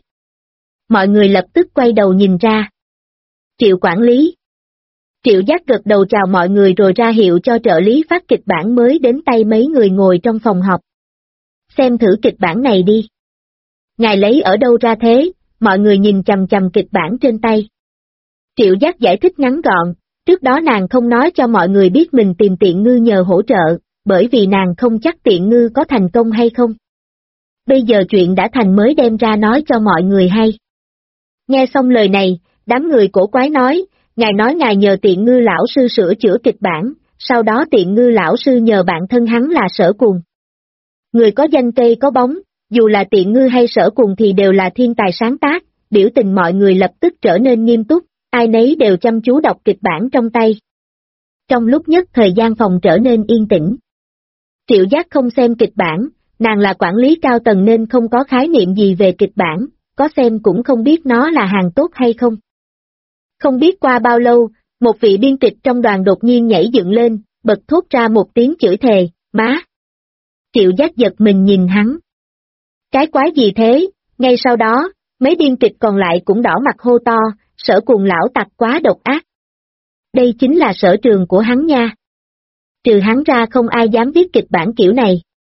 Mọi người lập tức quay đầu nhìn ra. Triệu quản lý. Triệu Giác gật đầu chào mọi người rồi ra hiệu cho trợ lý phát kịch bản mới đến tay mấy người ngồi trong phòng họp. Xem thử kịch bản này đi. Ngài lấy ở đâu ra thế? Mọi người nhìn chằm chằm kịch bản trên tay. Triệu Giác giải thích ngắn gọn, trước đó nàng không nói cho mọi người biết mình tìm Tiện Ngư nhờ hỗ trợ, bởi vì nàng không chắc Tiện Ngư có thành công hay không. Bây giờ chuyện đã thành mới đem ra nói cho mọi người hay. Nghe xong lời này, đám người cổ quái nói, ngài nói ngài nhờ Tiện Ngư lão sư sửa chữa kịch bản, sau đó Tiện Ngư lão sư nhờ bạn thân hắn là Sở Cùng. Người có danh cây có bóng, dù là Tiện Ngư hay Sở Cùng thì đều là thiên tài sáng tác, biểu tình mọi người lập tức trở nên nghiêm túc, ai nấy đều chăm chú đọc kịch bản trong tay. Trong lúc nhất thời gian phòng trở nên yên tĩnh. Triệu Giác không xem kịch bản, nàng là quản lý cao tầng nên không có khái niệm gì về kịch bản, có xem cũng không biết nó là hàng tốt hay không. Không biết qua bao lâu, một vị biên kịch trong đoàn đột nhiên nhảy dựng lên, bật thốt ra một tiếng chửi thề, má. Triệu Giác giật mình nhìn hắn. Cái quái gì thế? Ngay sau đó, mấy biên kịch còn lại cũng đỏ mặt hô to, Sở Cùng lão tặc quá độc ác. Đây chính là sở trường của hắn nha. Trừ hắn ra không ai dám viết kịch bản kiểu này.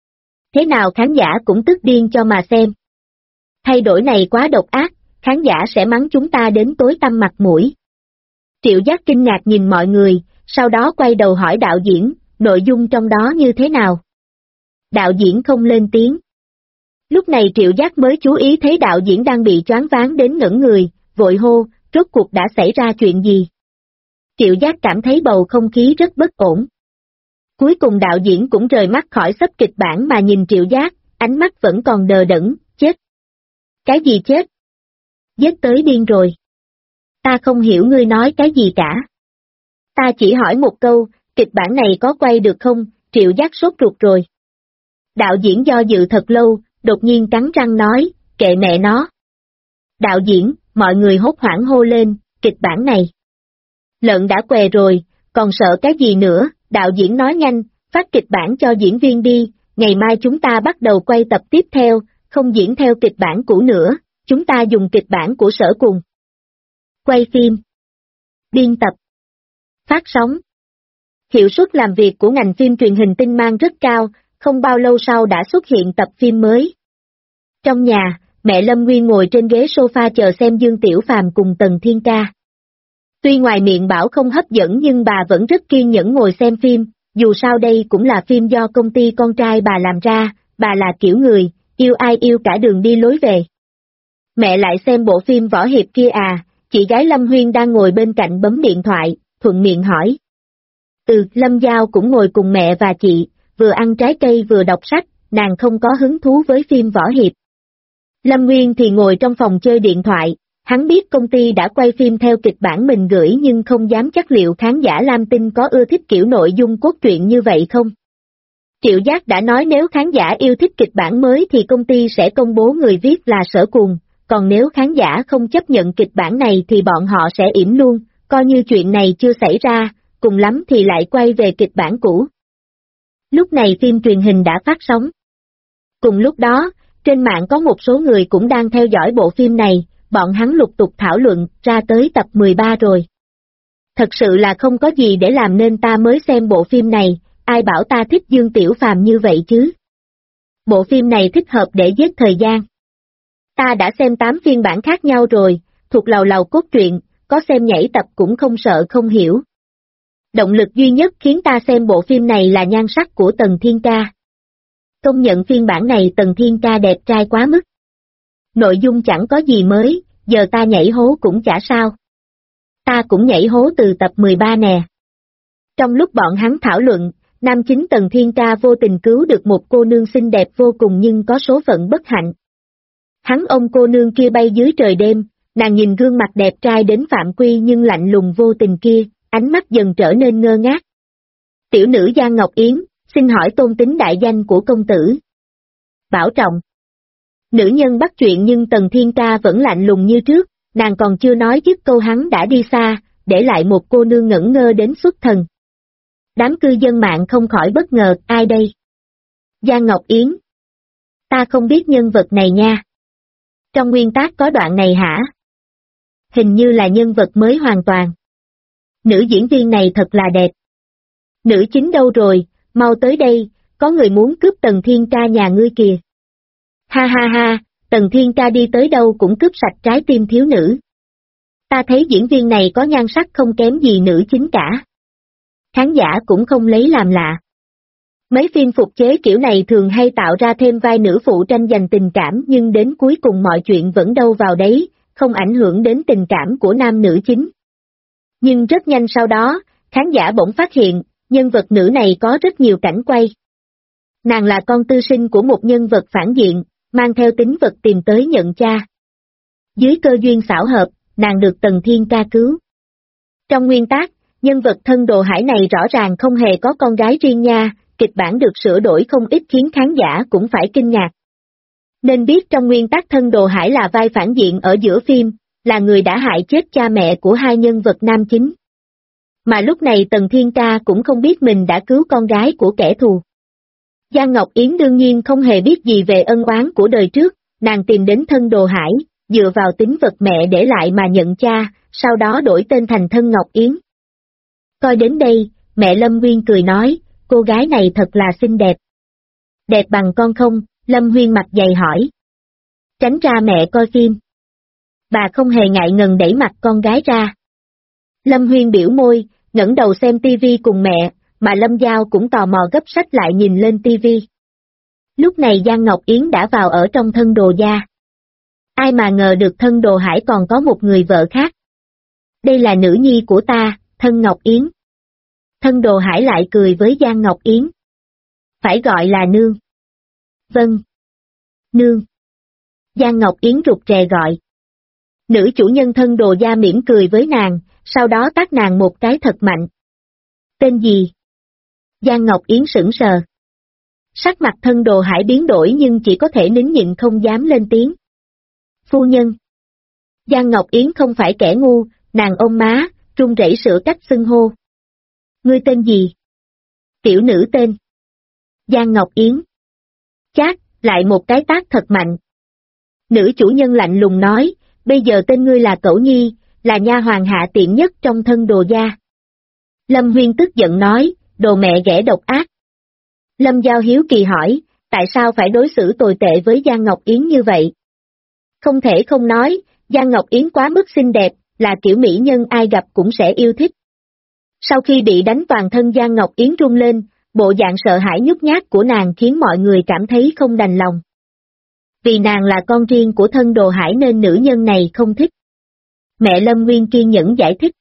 Thế nào khán giả cũng tức điên cho mà xem. Thay đổi này quá độc ác, khán giả sẽ mắng chúng ta đến tối tăm mặt mũi. Triệu Giác kinh ngạc nhìn mọi người, sau đó quay đầu hỏi đạo diễn, nội dung trong đó như thế nào? Đạo diễn không lên tiếng. Lúc này Triệu Giác mới chú ý thấy đạo diễn đang bị choáng váng đến ngẩn người, vội hô, rốt cuộc đã xảy ra chuyện gì? Triệu Giác cảm thấy bầu không khí rất bất ổn. Cuối cùng đạo diễn cũng rời mắt khỏi sắp kịch bản mà nhìn Triệu Giác, ánh mắt vẫn còn đờ đẫn, chết. Cái gì chết? Giết tới điên rồi. Ta không hiểu ngươi nói cái gì cả. Ta chỉ hỏi một câu, kịch bản này có quay được không? Triệu Giác sốt ruột rồi. Đạo diễn do dự thật lâu, đột nhiên cắn răng nói, kệ mẹ nó. Đạo diễn, mọi người hốt hoảng hô lên, kịch bản này. Lợn đã què rồi, còn sợ cái gì nữa, đạo diễn nói nhanh, phát kịch bản cho diễn viên đi, ngày mai chúng ta bắt đầu quay tập tiếp theo, không diễn theo kịch bản cũ nữa, chúng ta dùng kịch bản của Sở Cùng. Quay phim. Biên tập. Phát sóng. Hiệu suất làm việc của ngành phim truyền hình tinh mang rất cao, không bao lâu sau đã xuất hiện tập phim mới. Trong nhà, mẹ Lâm Nguyên ngồi trên ghế sofa chờ xem Dương Tiểu Phàm cùng Tần Thiên Ca. Tuy ngoài miệng bảo không hấp dẫn nhưng bà vẫn rất kiên nhẫn ngồi xem phim, dù sao đây cũng là phim do công ty con trai bà làm ra, bà là kiểu người, yêu ai yêu cả đường đi lối về. Mẹ lại xem bộ phim võ hiệp kia à, chị gái Lâm Huyên đang ngồi bên cạnh bấm điện thoại, thuận miệng hỏi. Lâm Giao cũng ngồi cùng mẹ và chị, vừa ăn trái cây vừa đọc sách, nàng không có hứng thú với phim võ hiệp. Lâm Nguyên thì ngồi trong phòng chơi điện thoại, hắn biết công ty đã quay phim theo kịch bản mình gửi nhưng không dám chắc liệu khán giả Lam Tinh có ưa thích kiểu nội dung cốt truyện như vậy không. Triệu Giác đã nói nếu khán giả yêu thích kịch bản mới thì công ty sẽ công bố người viết là Sở Cùng, còn nếu khán giả không chấp nhận kịch bản này thì bọn họ sẽ yểm luôn, coi như chuyện này chưa xảy ra, cùng lắm thì lại quay về kịch bản cũ. Lúc này phim truyền hình đã phát sóng. Cùng lúc đó, trên mạng có một số người cũng đang theo dõi bộ phim này, bọn hắn lục tục thảo luận, ra tới tập 13 rồi. Thật sự là không có gì để làm nên ta mới xem bộ phim này, ai bảo ta thích Dương Tiểu Phàm như vậy chứ. Bộ phim này thích hợp để giết thời gian. Ta đã xem 8 phiên bản khác nhau rồi, thuộc lầu lầu cốt truyện, có xem nhảy tập cũng không sợ không hiểu. Động lực duy nhất khiến ta xem bộ phim này là nhan sắc của Tần Thiên Ca. Công nhận phiên bản này Tần Thiên Ca đẹp trai quá mức. Nội dung chẳng có gì mới, giờ ta nhảy hố cũng chả sao. Ta cũng nhảy hố từ tập 13 nè. Trong lúc bọn hắn thảo luận, nam chính Tần Thiên Ca vô tình cứu được một cô nương xinh đẹp vô cùng nhưng có số phận bất hạnh. Hắn ôm cô nương kia bay dưới trời đêm, nàng nhìn gương mặt đẹp trai đến phạm quy nhưng lạnh lùng vô tình kia, ánh mắt dần trở nên ngơ ngác. Tiểu nữ Giang Ngọc Yến, xin hỏi tôn tính đại danh của công tử. Bảo Trọng. Nữ nhân bắt chuyện nhưng Tần Thiên Ca vẫn lạnh lùng như trước, nàng còn chưa nói dứt câu hắn đã đi xa, để lại một cô nương ngẩn ngơ đến xuất thần. Đám cư dân mạng không khỏi bất ngờ, ai đây? Giang Ngọc Yến. Ta không biết nhân vật này nha. Trong nguyên tác có đoạn này hả? Hình như là nhân vật mới hoàn toàn. Nữ diễn viên này thật là đẹp. Nữ chính đâu rồi, mau tới đây, có người muốn cướp Tần Thiên Ca nhà ngươi kìa. Ha ha ha, Tần Thiên Ca đi tới đâu cũng cướp sạch trái tim thiếu nữ. Ta thấy diễn viên này có nhan sắc không kém gì nữ chính cả. Khán giả cũng không lấy làm lạ. Mấy phim phục chế kiểu này thường hay tạo ra thêm vai nữ phụ tranh giành tình cảm nhưng đến cuối cùng mọi chuyện vẫn đâu vào đấy, không ảnh hưởng đến tình cảm của nam nữ chính. Nhưng rất nhanh sau đó, khán giả bỗng phát hiện, nhân vật nữ này có rất nhiều cảnh quay. Nàng là con tư sinh của một nhân vật phản diện, mang theo tính vật tìm tới nhận cha. Dưới cơ duyên xảo hợp, nàng được Tần Thiên Ca cứu. Trong nguyên tác, nhân vật thân Đồ Hải này rõ ràng không hề có con gái riêng nha, kịch bản được sửa đổi không ít khiến khán giả cũng phải kinh ngạc. Nên biết trong nguyên tác thân Đồ Hải là vai phản diện ở giữa phim, là người đã hại chết cha mẹ của hai nhân vật nam chính. Mà lúc này Tần Thiên Ca cũng không biết mình đã cứu con gái của kẻ thù. Giang Ngọc Yến đương nhiên không hề biết gì về ân oán của đời trước, nàng tìm đến thân Đồ Hải, dựa vào tính vật mẹ để lại mà nhận cha, sau đó đổi tên thành thân Ngọc Yến. Coi đến đây, mẹ Lâm Nguyên cười nói, cô gái này thật là xinh đẹp. Đẹp bằng con không? Lâm Huyên mặt dày hỏi. Tránh ra mẹ coi phim. Bà không hề ngại ngần đẩy mặt con gái ra. Lâm Huyên biểu môi, ngẩng đầu xem tivi cùng mẹ, mà Lâm Giao cũng tò mò gấp sách lại nhìn lên tivi. Lúc này Giang Ngọc Yến đã vào ở trong thân Đồ gia. Ai mà ngờ được thân Đồ Hải còn có một người vợ khác. Đây là nữ nhi của ta, thân Ngọc Yến. Thân Đồ Hải lại cười với Giang Ngọc Yến. Phải gọi là nương. Vâng. Nương. Giang Ngọc Yến rụt rè gọi. Nữ chủ nhân thân Đồ gia mỉm cười với nàng, sau đó tát nàng một cái thật mạnh. Tên gì? Giang Ngọc Yến sững sờ. Sắc mặt Thân Đồ Hải biến đổi nhưng chỉ có thể nín nhịn không dám lên tiếng. Phu nhân. Giang Ngọc Yến không phải kẻ ngu, nàng ôm má, run rẩy sửa cách xưng hô. Ngươi tên gì? Tiểu nữ tên. Giang Ngọc Yến. Chát, lại một cái tát thật mạnh. Nữ chủ nhân lạnh lùng nói, bây giờ tên ngươi là Cẩu Nhi, là nha hoàn hạ tiện nhất trong Thân Đồ gia. Lâm Huyên tức giận nói, đồ mẹ ghẻ độc ác. Lâm Giao hiếu kỳ hỏi, tại sao phải đối xử tồi tệ với Giang Ngọc Yến như vậy? Không thể không nói, Giang Ngọc Yến quá mức xinh đẹp, là kiểu mỹ nhân ai gặp cũng sẽ yêu thích. Sau khi bị đánh toàn thân Giang Ngọc Yến run lên, bộ dạng sợ hãi nhút nhát của nàng khiến mọi người cảm thấy không đành lòng. Vì nàng là con riêng của Thân Đồ Hải nên nữ nhân này không thích. Mẹ Lâm Nguyên kiên nhẫn giải thích.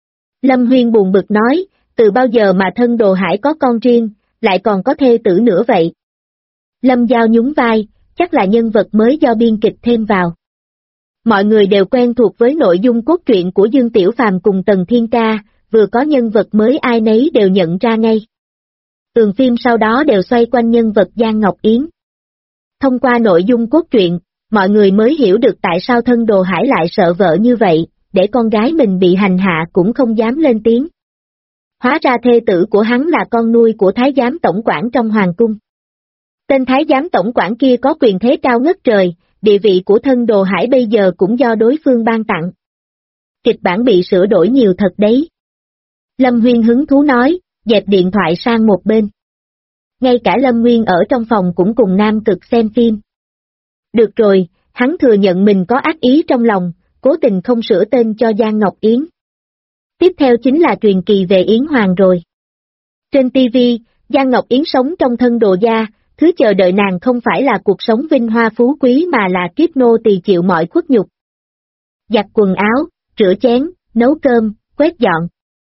Lâm Huyên buồn bực nói, từ bao giờ mà Thân Đồ Hải có con riêng, lại còn có thê tử nữa vậy? Lâm Giao nhún vai, chắc là nhân vật mới do biên kịch thêm vào. Mọi người đều quen thuộc với nội dung cốt truyện của Dương Tiểu Phàm cùng Tần Thiên Ca, vừa có nhân vật mới ai nấy đều nhận ra ngay. Tường phim sau đó đều xoay quanh nhân vật Giang Ngọc Yến. Thông qua nội dung cốt truyện, mọi người mới hiểu được tại sao Thân Đồ Hải lại sợ vợ như vậy, để con gái mình bị hành hạ cũng không dám lên tiếng. Hóa ra thê tử của hắn là con nuôi của Thái giám tổng quản trong Hoàng cung. Tên Thái giám tổng quản kia có quyền thế cao ngất trời, địa vị của Thân Đồ Hải bây giờ cũng do đối phương ban tặng. Kịch bản bị sửa đổi nhiều thật đấy. Lâm Huyên hứng thú nói, dẹp điện thoại sang một bên. Ngay cả Lâm Nguyên ở trong phòng cũng cùng Nam Cực xem phim. Được rồi, hắn thừa nhận mình có ác ý trong lòng, cố tình không sửa tên cho Giang Ngọc Yến. Tiếp theo chính là truyền kỳ về Yến Hoàng rồi. Trên TV, Giang Ngọc Yến sống trong Thân Đồ gia, thứ chờ đợi nàng không phải là cuộc sống vinh hoa phú quý mà là kiếp nô tỳ chịu mọi khuất nhục. Giặt quần áo, rửa chén, nấu cơm, quét dọn.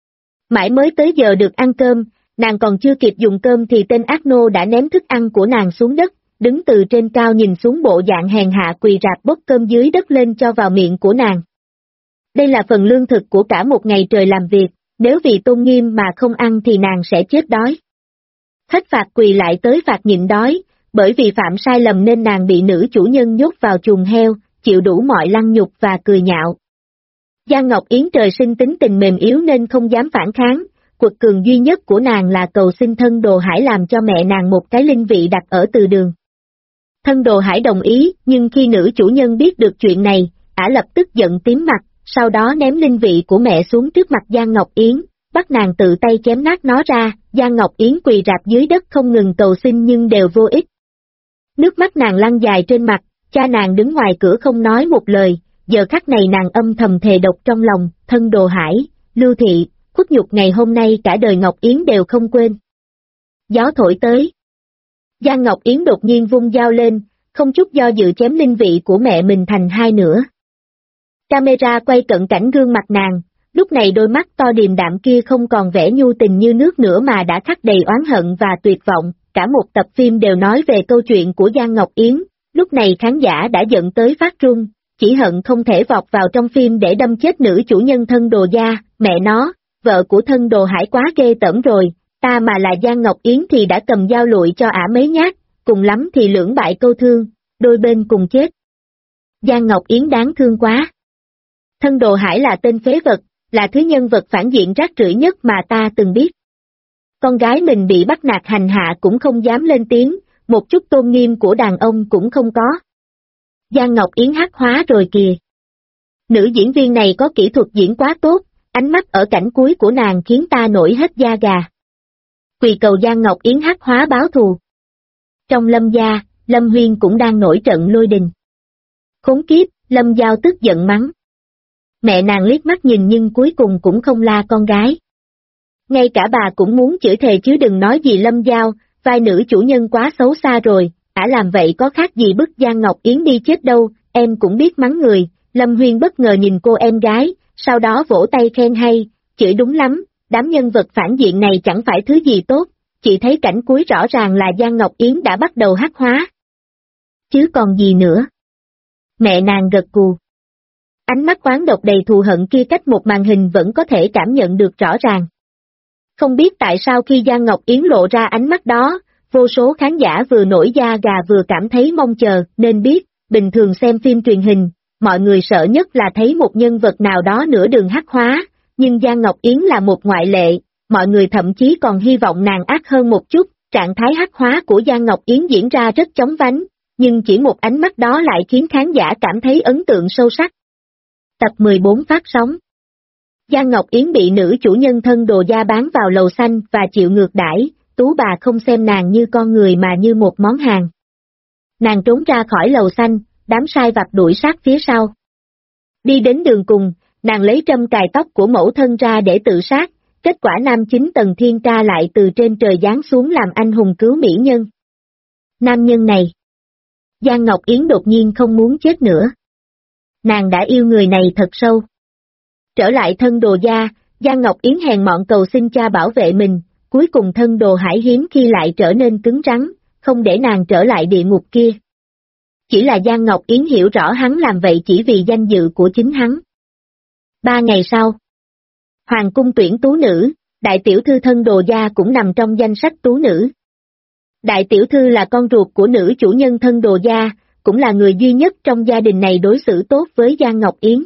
Mãi mới tới giờ được ăn cơm, nàng còn chưa kịp dùng cơm thì tên ác nô đã ném thức ăn của nàng xuống đất, đứng từ trên cao nhìn xuống bộ dạng hèn hạ quỳ rạp bốc cơm dưới đất lên cho vào miệng của nàng. Đây là phần lương thực của cả một ngày trời làm việc, nếu vì tôn nghiêm mà không ăn thì nàng sẽ chết đói. Hết phạt quỳ lại tới phạt nhịn đói, bởi vì phạm sai lầm nên nàng bị nữ chủ nhân nhốt vào chuồng heo, chịu đủ mọi lăng nhục và cười nhạo. Giang Ngọc Yến trời sinh tính tình mềm yếu nên không dám phản kháng, quật cường duy nhất của nàng là cầu xin Thân Đồ Hải làm cho mẹ nàng một cái linh vị đặt ở từ đường. Thân Đồ Hải đồng ý, nhưng khi nữ chủ nhân biết được chuyện này, ả lập tức giận tím mặt, sau đó ném linh vị của mẹ xuống trước mặt Giang Ngọc Yến, bắt nàng tự tay chém nát nó ra. Giang Ngọc Yến quỳ rạp dưới đất không ngừng cầu xin nhưng đều vô ích. Nước mắt nàng lăn dài trên mặt, cha nàng đứng ngoài cửa không nói một lời, giờ khắc này nàng âm thầm thề độc trong lòng, Thân Đồ Hải, Lưu Thị, khuất nhục ngày hôm nay cả đời Ngọc Yến đều không quên. Gió thổi tới. Giang Ngọc Yến đột nhiên vung dao lên, không chút do dự chém linh vị của mẹ mình thành hai nửa. Camera quay cận cảnh gương mặt nàng, lúc này đôi mắt to điềm đạm kia không còn vẻ nhu tình như nước nữa mà đã khắc đầy oán hận và tuyệt vọng, cả một tập phim đều nói về câu chuyện của Giang Ngọc Yến, lúc này khán giả đã giận tới phát run, chỉ hận không thể vọt vào trong phim để đâm chết nữ chủ nhân Thân Đồ gia, mẹ nó, vợ của Thân Đồ Hải quá ghê tởm rồi, ta mà là Giang Ngọc Yến thì đã cầm dao lụi cho ả mấy nhát, cùng lắm thì lưỡng bại câu thương, đôi bên cùng chết. Giang Ngọc Yến đáng thương quá. Thân Đồ Hải là tên phế vật, là thứ nhân vật phản diện rác rưởi nhất mà ta từng biết. Con gái mình bị bắt nạt hành hạ cũng không dám lên tiếng, một chút tôn nghiêm của đàn ông cũng không có. Giang Ngọc Yến hắc hóa rồi kìa. Nữ diễn viên này có kỹ thuật diễn quá tốt, ánh mắt ở cảnh cuối của nàng khiến ta nổi hết da gà. Quỳ cầu Giang Ngọc Yến hắc hóa báo thù. Trong Lâm gia, Lâm Huyên cũng đang nổi trận lôi đình. Khốn kiếp, Lâm Giao tức giận mắng. Mẹ nàng liếc mắt nhìn nhưng cuối cùng cũng không la con gái. Ngay cả bà cũng muốn chửi thề chứ đừng nói gì Lâm Giao, vai nữ chủ nhân quá xấu xa rồi, ả làm vậy có khác gì bức Giang Ngọc Yến đi chết đâu, em cũng biết mắng người. Lâm Huyên bất ngờ nhìn cô em gái, sau đó vỗ tay khen hay, chửi đúng lắm, đám nhân vật phản diện này chẳng phải thứ gì tốt, chị thấy cảnh cuối rõ ràng là Giang Ngọc Yến đã bắt đầu hắc hóa. Chứ còn gì nữa. Mẹ nàng gật gù. Ánh mắt oán độc đầy thù hận kia cách một màn hình vẫn có thể cảm nhận được rõ ràng. Không biết tại sao khi Giang Ngọc Yến lộ ra ánh mắt đó, vô số khán giả vừa nổi da gà vừa cảm thấy mong chờ, nên biết, bình thường xem phim truyền hình, mọi người sợ nhất là thấy một nhân vật nào đó nửa đường hắc hóa, nhưng Giang Ngọc Yến là một ngoại lệ, mọi người thậm chí còn hy vọng nàng ác hơn một chút, trạng thái hắc hóa của Giang Ngọc Yến diễn ra rất chóng vánh, nhưng chỉ một ánh mắt đó lại khiến khán giả cảm thấy ấn tượng sâu sắc. Tập 14 phát sóng. Giang Ngọc Yến bị nữ chủ nhân thân đồ gia bán vào lầu xanh và chịu ngược đãi, Tú bà không xem nàng như con người mà như một món hàng. Nàng trốn ra khỏi lầu xanh, đám sai vặt đuổi sát phía sau. Đi đến đường cùng, nàng lấy trâm cài tóc của mẫu thân ra để tự sát, kết quả nam chính Tần Thiên Ca lại từ trên trời giáng xuống làm anh hùng cứu mỹ nhân. Nam nhân này. Giang Ngọc Yến đột nhiên không muốn chết nữa. Nàng đã yêu người này thật sâu. Trở lại thân đồ gia, Giang Ngọc Yến hèn mọn cầu xin cha bảo vệ mình, cuối cùng thân đồ Hải hiếm khi lại trở nên cứng rắn, không để nàng trở lại địa ngục kia. Chỉ là Giang Ngọc Yến hiểu rõ hắn làm vậy chỉ vì danh dự của chính hắn. 3 ngày sau, Hoàng cung tuyển tú nữ, đại tiểu thư thân đồ gia cũng nằm trong danh sách tú nữ. Đại tiểu thư là con ruột của nữ chủ nhân thân đồ gia, cũng là người duy nhất trong gia đình này đối xử tốt với Giang Ngọc Yến.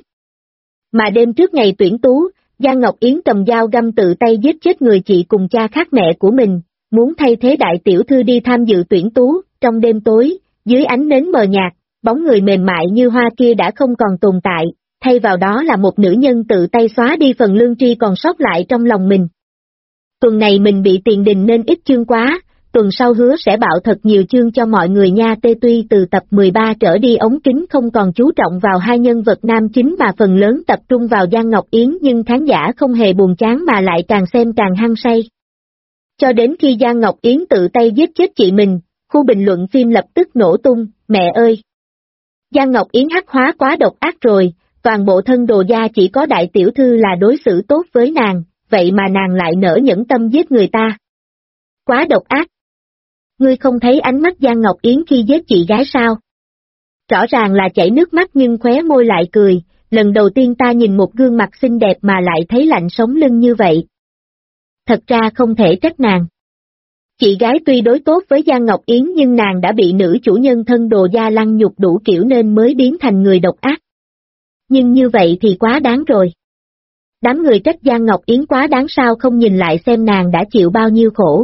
Mà đêm trước ngày tuyển tú, Giang Ngọc Yến cầm dao găm tự tay giết chết người chị cùng cha khác mẹ của mình, muốn thay thế đại tiểu thư đi tham dự tuyển tú. Trong đêm tối, dưới ánh nến mờ nhạt, bóng người mềm mại như hoa kia đã không còn tồn tại, thay vào đó là một nữ nhân tự tay xóa đi phần lương tri còn sót lại trong lòng mình. Tuần này mình bị tiền đình nên ít chương quá, tuần sau hứa sẽ bạo thật nhiều chương cho mọi người nha. Tuy từ tập 13 trở đi ống kính không còn chú trọng vào hai nhân vật nam chính mà phần lớn tập trung vào Giang Ngọc Yến, nhưng khán giả không hề buồn chán mà lại càng xem càng hăng say. Cho đến khi Giang Ngọc Yến tự tay giết chết chị mình, khu bình luận phim lập tức nổ tung, mẹ ơi! Giang Ngọc Yến hắc hóa quá độc ác rồi, toàn bộ thân đồ gia chỉ có đại tiểu thư là đối xử tốt với nàng, vậy mà nàng lại nỡ nhẫn tâm giết người ta. Quá độc ác! Ngươi không thấy ánh mắt Giang Ngọc Yến khi giết chị gái sao? Rõ ràng là chảy nước mắt nhưng khóe môi lại cười, lần đầu tiên ta nhìn một gương mặt xinh đẹp mà lại thấy lạnh sống lưng như vậy. Thật ra không thể trách nàng. Chị gái tuy đối tốt với Giang Ngọc Yến nhưng nàng đã bị nữ chủ nhân thân đồ gia lăng nhục đủ kiểu nên mới biến thành người độc ác. Nhưng như vậy thì quá đáng rồi. Đám người trách Giang Ngọc Yến quá đáng sao không nhìn lại xem nàng đã chịu bao nhiêu khổ.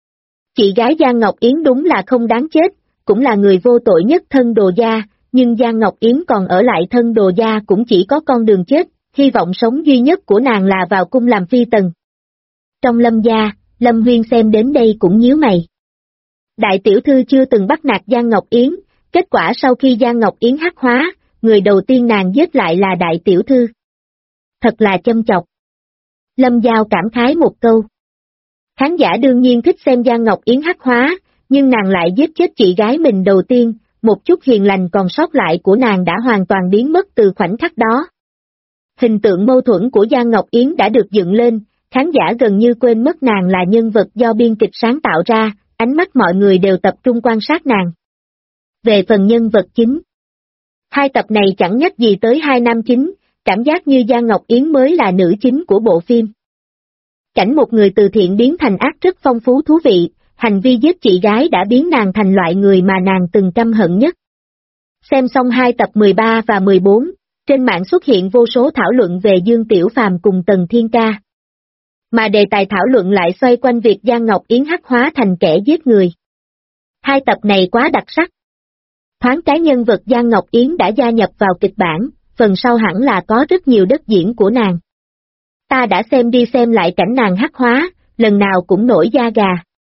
Chị gái Giang Ngọc Yến đúng là không đáng chết, cũng là người vô tội nhất thân đồ gia, nhưng Giang Ngọc Yến còn ở lại thân đồ gia cũng chỉ có con đường chết, hy vọng sống duy nhất của nàng là vào cung làm phi tần. Trong Lâm gia, Lâm Huyên xem đến đây cũng nhíu mày. Đại tiểu thư chưa từng bắt nạt Giang Ngọc Yến, kết quả sau khi Giang Ngọc Yến hắc hóa, người đầu tiên nàng giết lại là đại tiểu thư. Thật là châm chọc. Lâm Giao cảm khái một câu. Khán giả đương nhiên thích xem Giang Ngọc Yến hắc hóa, nhưng nàng lại giết chết chị gái mình đầu tiên, một chút hiền lành còn sót lại của nàng đã hoàn toàn biến mất từ khoảnh khắc đó. Hình tượng mâu thuẫn của Giang Ngọc Yến đã được dựng lên, khán giả gần như quên mất nàng là nhân vật do biên kịch sáng tạo ra, ánh mắt mọi người đều tập trung quan sát nàng. Về phần nhân vật chính, 2 tập này chẳng nhắc gì tới 2 nam chính, cảm giác như Giang Ngọc Yến mới là nữ chính của bộ phim. Cảnh một người từ thiện biến thành ác rất phong phú thú vị, hành vi giết chị gái đã biến nàng thành loại người mà nàng từng căm hận nhất. Xem xong 2 tập 13 và 14, trên mạng xuất hiện vô số thảo luận về Dương Tiểu Phàm cùng Tần Thiên Ca. Mà đề tài thảo luận lại xoay quanh việc Giang Ngọc Yến hắc hóa thành kẻ giết người. 2 tập này quá đặc sắc. Thoáng cái nhân vật Giang Ngọc Yến đã gia nhập vào kịch bản, phần sau hẳn là có rất nhiều đất diễn của nàng. Ta đã xem đi xem lại cảnh nàng hắc hóa, lần nào cũng nổi da gà.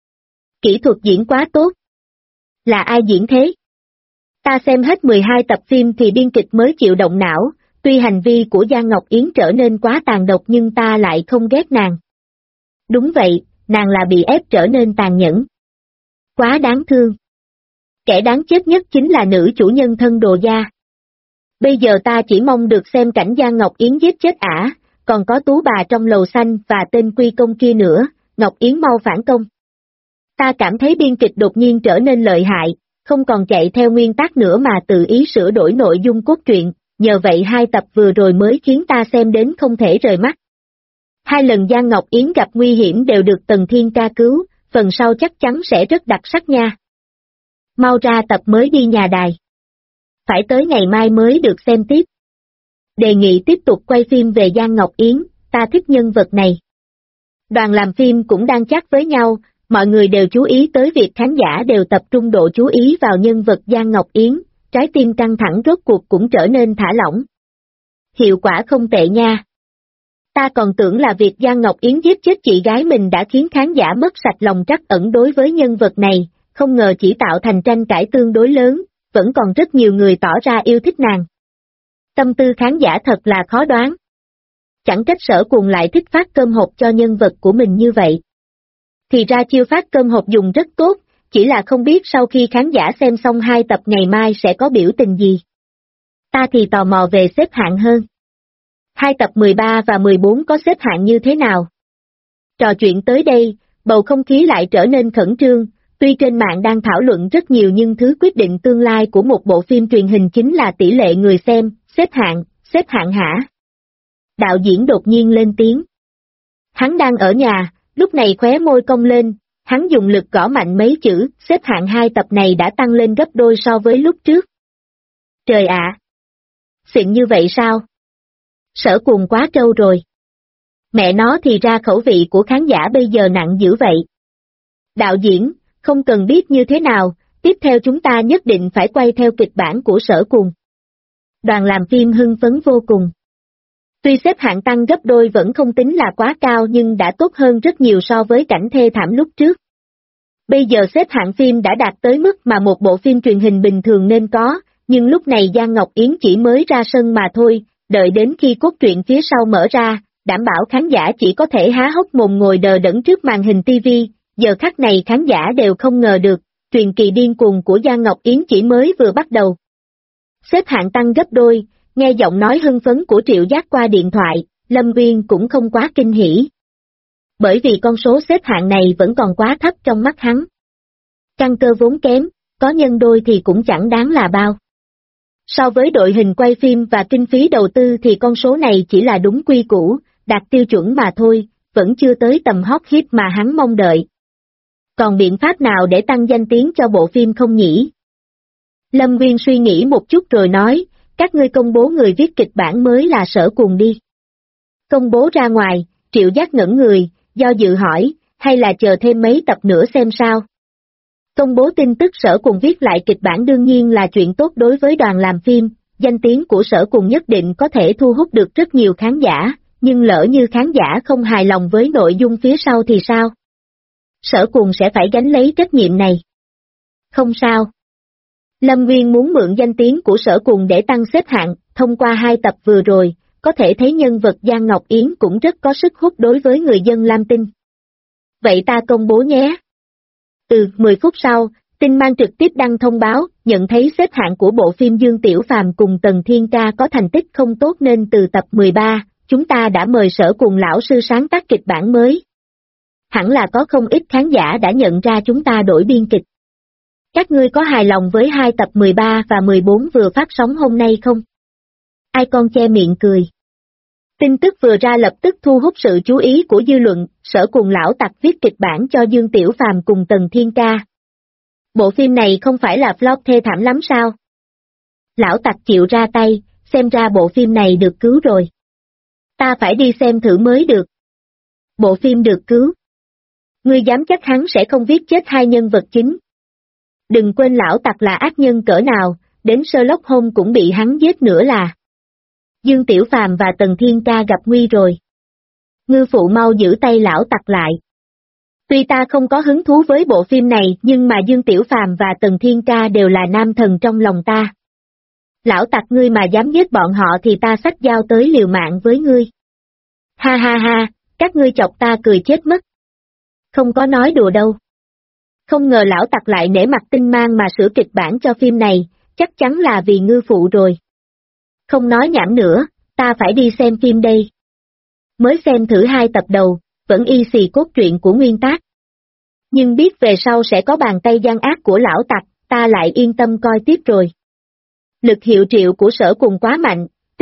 Kỹ thuật diễn quá tốt. Là ai diễn thế? Ta xem hết 12 tập phim thì biên kịch mới chịu động não, tuy hành vi của Giang Ngọc Yến trở nên quá tàn độc nhưng ta lại không ghét nàng. Đúng vậy, nàng là bị ép trở nên tàn nhẫn. Quá đáng thương. Kẻ đáng chết nhất chính là nữ chủ nhân thân đồ gia. Bây giờ ta chỉ mong được xem cảnh Giang Ngọc Yến giết chết ả, còn có tú bà trong lầu xanh và tên quy công kia nữa, Ngọc Yến mau phản công. Ta cảm thấy biên kịch đột nhiên trở nên lợi hại, không còn chạy theo nguyên tắc nữa mà tự ý sửa đổi nội dung cốt truyện, nhờ vậy 2 tập vừa rồi mới khiến ta xem đến không thể rời mắt. Hai lần Giang Ngọc Yến gặp nguy hiểm đều được Tần Thiên Ca cứu, phần sau chắc chắn sẽ rất đặc sắc nha. Mau ra tập mới đi nhà đài. Phải tới ngày mai mới được xem tiếp. Đề nghị tiếp tục quay phim về Giang Ngọc Yến, ta thích nhân vật này. Đoàn làm phim cũng đang chat với nhau, mọi người đều chú ý tới việc khán giả đều tập trung độ chú ý vào nhân vật Giang Ngọc Yến, trái tim căng thẳng rốt cuộc cũng trở nên thả lỏng. Hiệu quả không tệ nha. Ta còn tưởng là việc Giang Ngọc Yến giết chết chị gái mình đã khiến khán giả mất sạch lòng trắc ẩn đối với nhân vật này, không ngờ chỉ tạo thành tranh cãi tương đối lớn, vẫn còn rất nhiều người tỏ ra yêu thích nàng. Tâm tư khán giả thật là khó đoán. Chẳng trách Sở Cuồng lại thích phát cơm hộp cho nhân vật của mình như vậy. Thì ra chiêu phát cơm hộp dùng rất tốt, chỉ là không biết sau khi khán giả xem xong 2 tập ngày mai sẽ có biểu tình gì. Ta thì tò mò về xếp hạng hơn. 2 tập 13 và 14 có xếp hạng như thế nào? Trò chuyện tới đây, bầu không khí lại trở nên khẩn trương, tuy trên mạng đang thảo luận rất nhiều nhưng thứ quyết định tương lai của một bộ phim truyền hình chính là tỷ lệ người xem, xếp hạng hả? Đạo diễn đột nhiên lên tiếng. Hắn đang ở nhà, lúc này khóe môi cong lên, hắn dùng lực gõ mạnh mấy chữ, xếp hạng 2 tập này đã tăng lên gấp đôi so với lúc trước. Trời ạ! Xịn như vậy sao? Sở Cuồng quá trâu rồi. Mẹ nó thì ra khẩu vị của khán giả bây giờ nặng dữ vậy. Đạo diễn, không cần biết như thế nào, tiếp theo chúng ta nhất định phải quay theo kịch bản của Sở Cuồng. Đoàn làm phim hưng phấn vô cùng. Tuy xếp hạng tăng gấp đôi vẫn không tính là quá cao nhưng đã tốt hơn rất nhiều so với cảnh thê thảm lúc trước. Bây giờ xếp hạng phim đã đạt tới mức mà một bộ phim truyền hình bình thường nên có, nhưng lúc này Giang Ngọc Yến chỉ mới ra sân mà thôi, đợi đến khi cốt truyện phía sau mở ra, đảm bảo khán giả chỉ có thể há hốc mồm ngồi đờ đẫn trước màn hình TV, giờ khắc này khán giả đều không ngờ được, truyền kỳ điên cuồng của Giang Ngọc Yến chỉ mới vừa bắt đầu. Xếp hạng tăng gấp đôi, nghe giọng nói hưng phấn của Triệu Giác qua điện thoại, Lâm Uyên cũng không quá kinh hỉ. Bởi vì con số xếp hạng này vẫn còn quá thấp trong mắt hắn. Căn cơ vốn kém, có nhân đôi thì cũng chẳng đáng là bao. So với đội hình quay phim và kinh phí đầu tư thì con số này chỉ là đúng quy củ, đạt tiêu chuẩn mà thôi, vẫn chưa tới tầm hot hit mà hắn mong đợi. Còn biện pháp nào để tăng danh tiếng cho bộ phim không nhỉ? Lâm Nguyên suy nghĩ một chút rồi nói, các ngươi công bố người viết kịch bản mới là Sở Cuồng đi. Công bố ra ngoài, Triệu Giác ngẩn người, do dự hỏi, hay là chờ thêm mấy tập nữa xem sao? Công bố tin tức Sở Cuồng viết lại kịch bản đương nhiên là chuyện tốt đối với đoàn làm phim, danh tiếng của Sở Cuồng nhất định có thể thu hút được rất nhiều khán giả, nhưng lỡ như khán giả không hài lòng với nội dung phía sau thì sao? Sở Cuồng sẽ phải gánh lấy trách nhiệm này. Không sao. Lâm Nguyên muốn mượn danh tiếng của Sở Cuồng để tăng xếp hạng, thông qua 2 tập vừa rồi, có thể thấy nhân vật Giang Ngọc Yến cũng rất có sức hút đối với người dân Lam Tinh. Vậy ta công bố nhé. 10 phút sau, Tinh Mang trực tiếp đăng thông báo, nhận thấy xếp hạng của bộ phim Dương Tiểu Phàm cùng Tần Thiên Ca có thành tích không tốt nên từ tập 13, chúng ta đã mời Sở Cuồng lão sư sáng tác kịch bản mới. Hẳn là có không ít khán giả đã nhận ra chúng ta đổi biên kịch. Các ngươi có hài lòng với 2 tập 13 và 14 vừa phát sóng hôm nay không? Ai con che miệng cười. Tin tức vừa ra lập tức thu hút sự chú ý của dư luận, Sở Cuồng lão tặc viết kịch bản cho Dương Tiểu Phàm cùng Tần Thiên Ca. Bộ phim này không phải là flop thê thảm lắm sao? Lão tặc chịu ra tay, xem ra bộ phim này được cứu rồi. Ta phải đi xem thử mới được. Bộ phim được cứu. Ngươi dám chắc hắn sẽ không viết chết 2 nhân vật chính. Đừng quên lão tặc là ác nhân cỡ nào, đến Sherlock Holmes cũng bị hắn giết nữa là. Dương Tiểu Phàm và Tần Thiên Ca gặp nguy rồi. Ngư phụ mau giữ tay lão tặc lại. Tuy ta không có hứng thú với bộ phim này nhưng mà Dương Tiểu Phàm và Tần Thiên Ca đều là nam thần trong lòng ta. Lão tặc ngươi mà dám giết bọn họ thì ta xách dao tới liều mạng với ngươi. Ha ha ha, các ngươi chọc ta cười chết mất. Không có nói đùa đâu. Không ngờ lão tặc lại nể mặt Tinh Mang mà sửa kịch bản cho phim này, chắc chắn là vì ngư phụ rồi. Không nói nhảm nữa, ta phải đi xem phim đây. Mới xem thử 2 tập đầu, vẫn y xì cốt truyện của nguyên tác. Nhưng biết về sau sẽ có bàn tay gian ác của lão tặc, ta lại yên tâm coi tiếp rồi. Lực hiệu triệu của Sở Cuồng quá mạnh,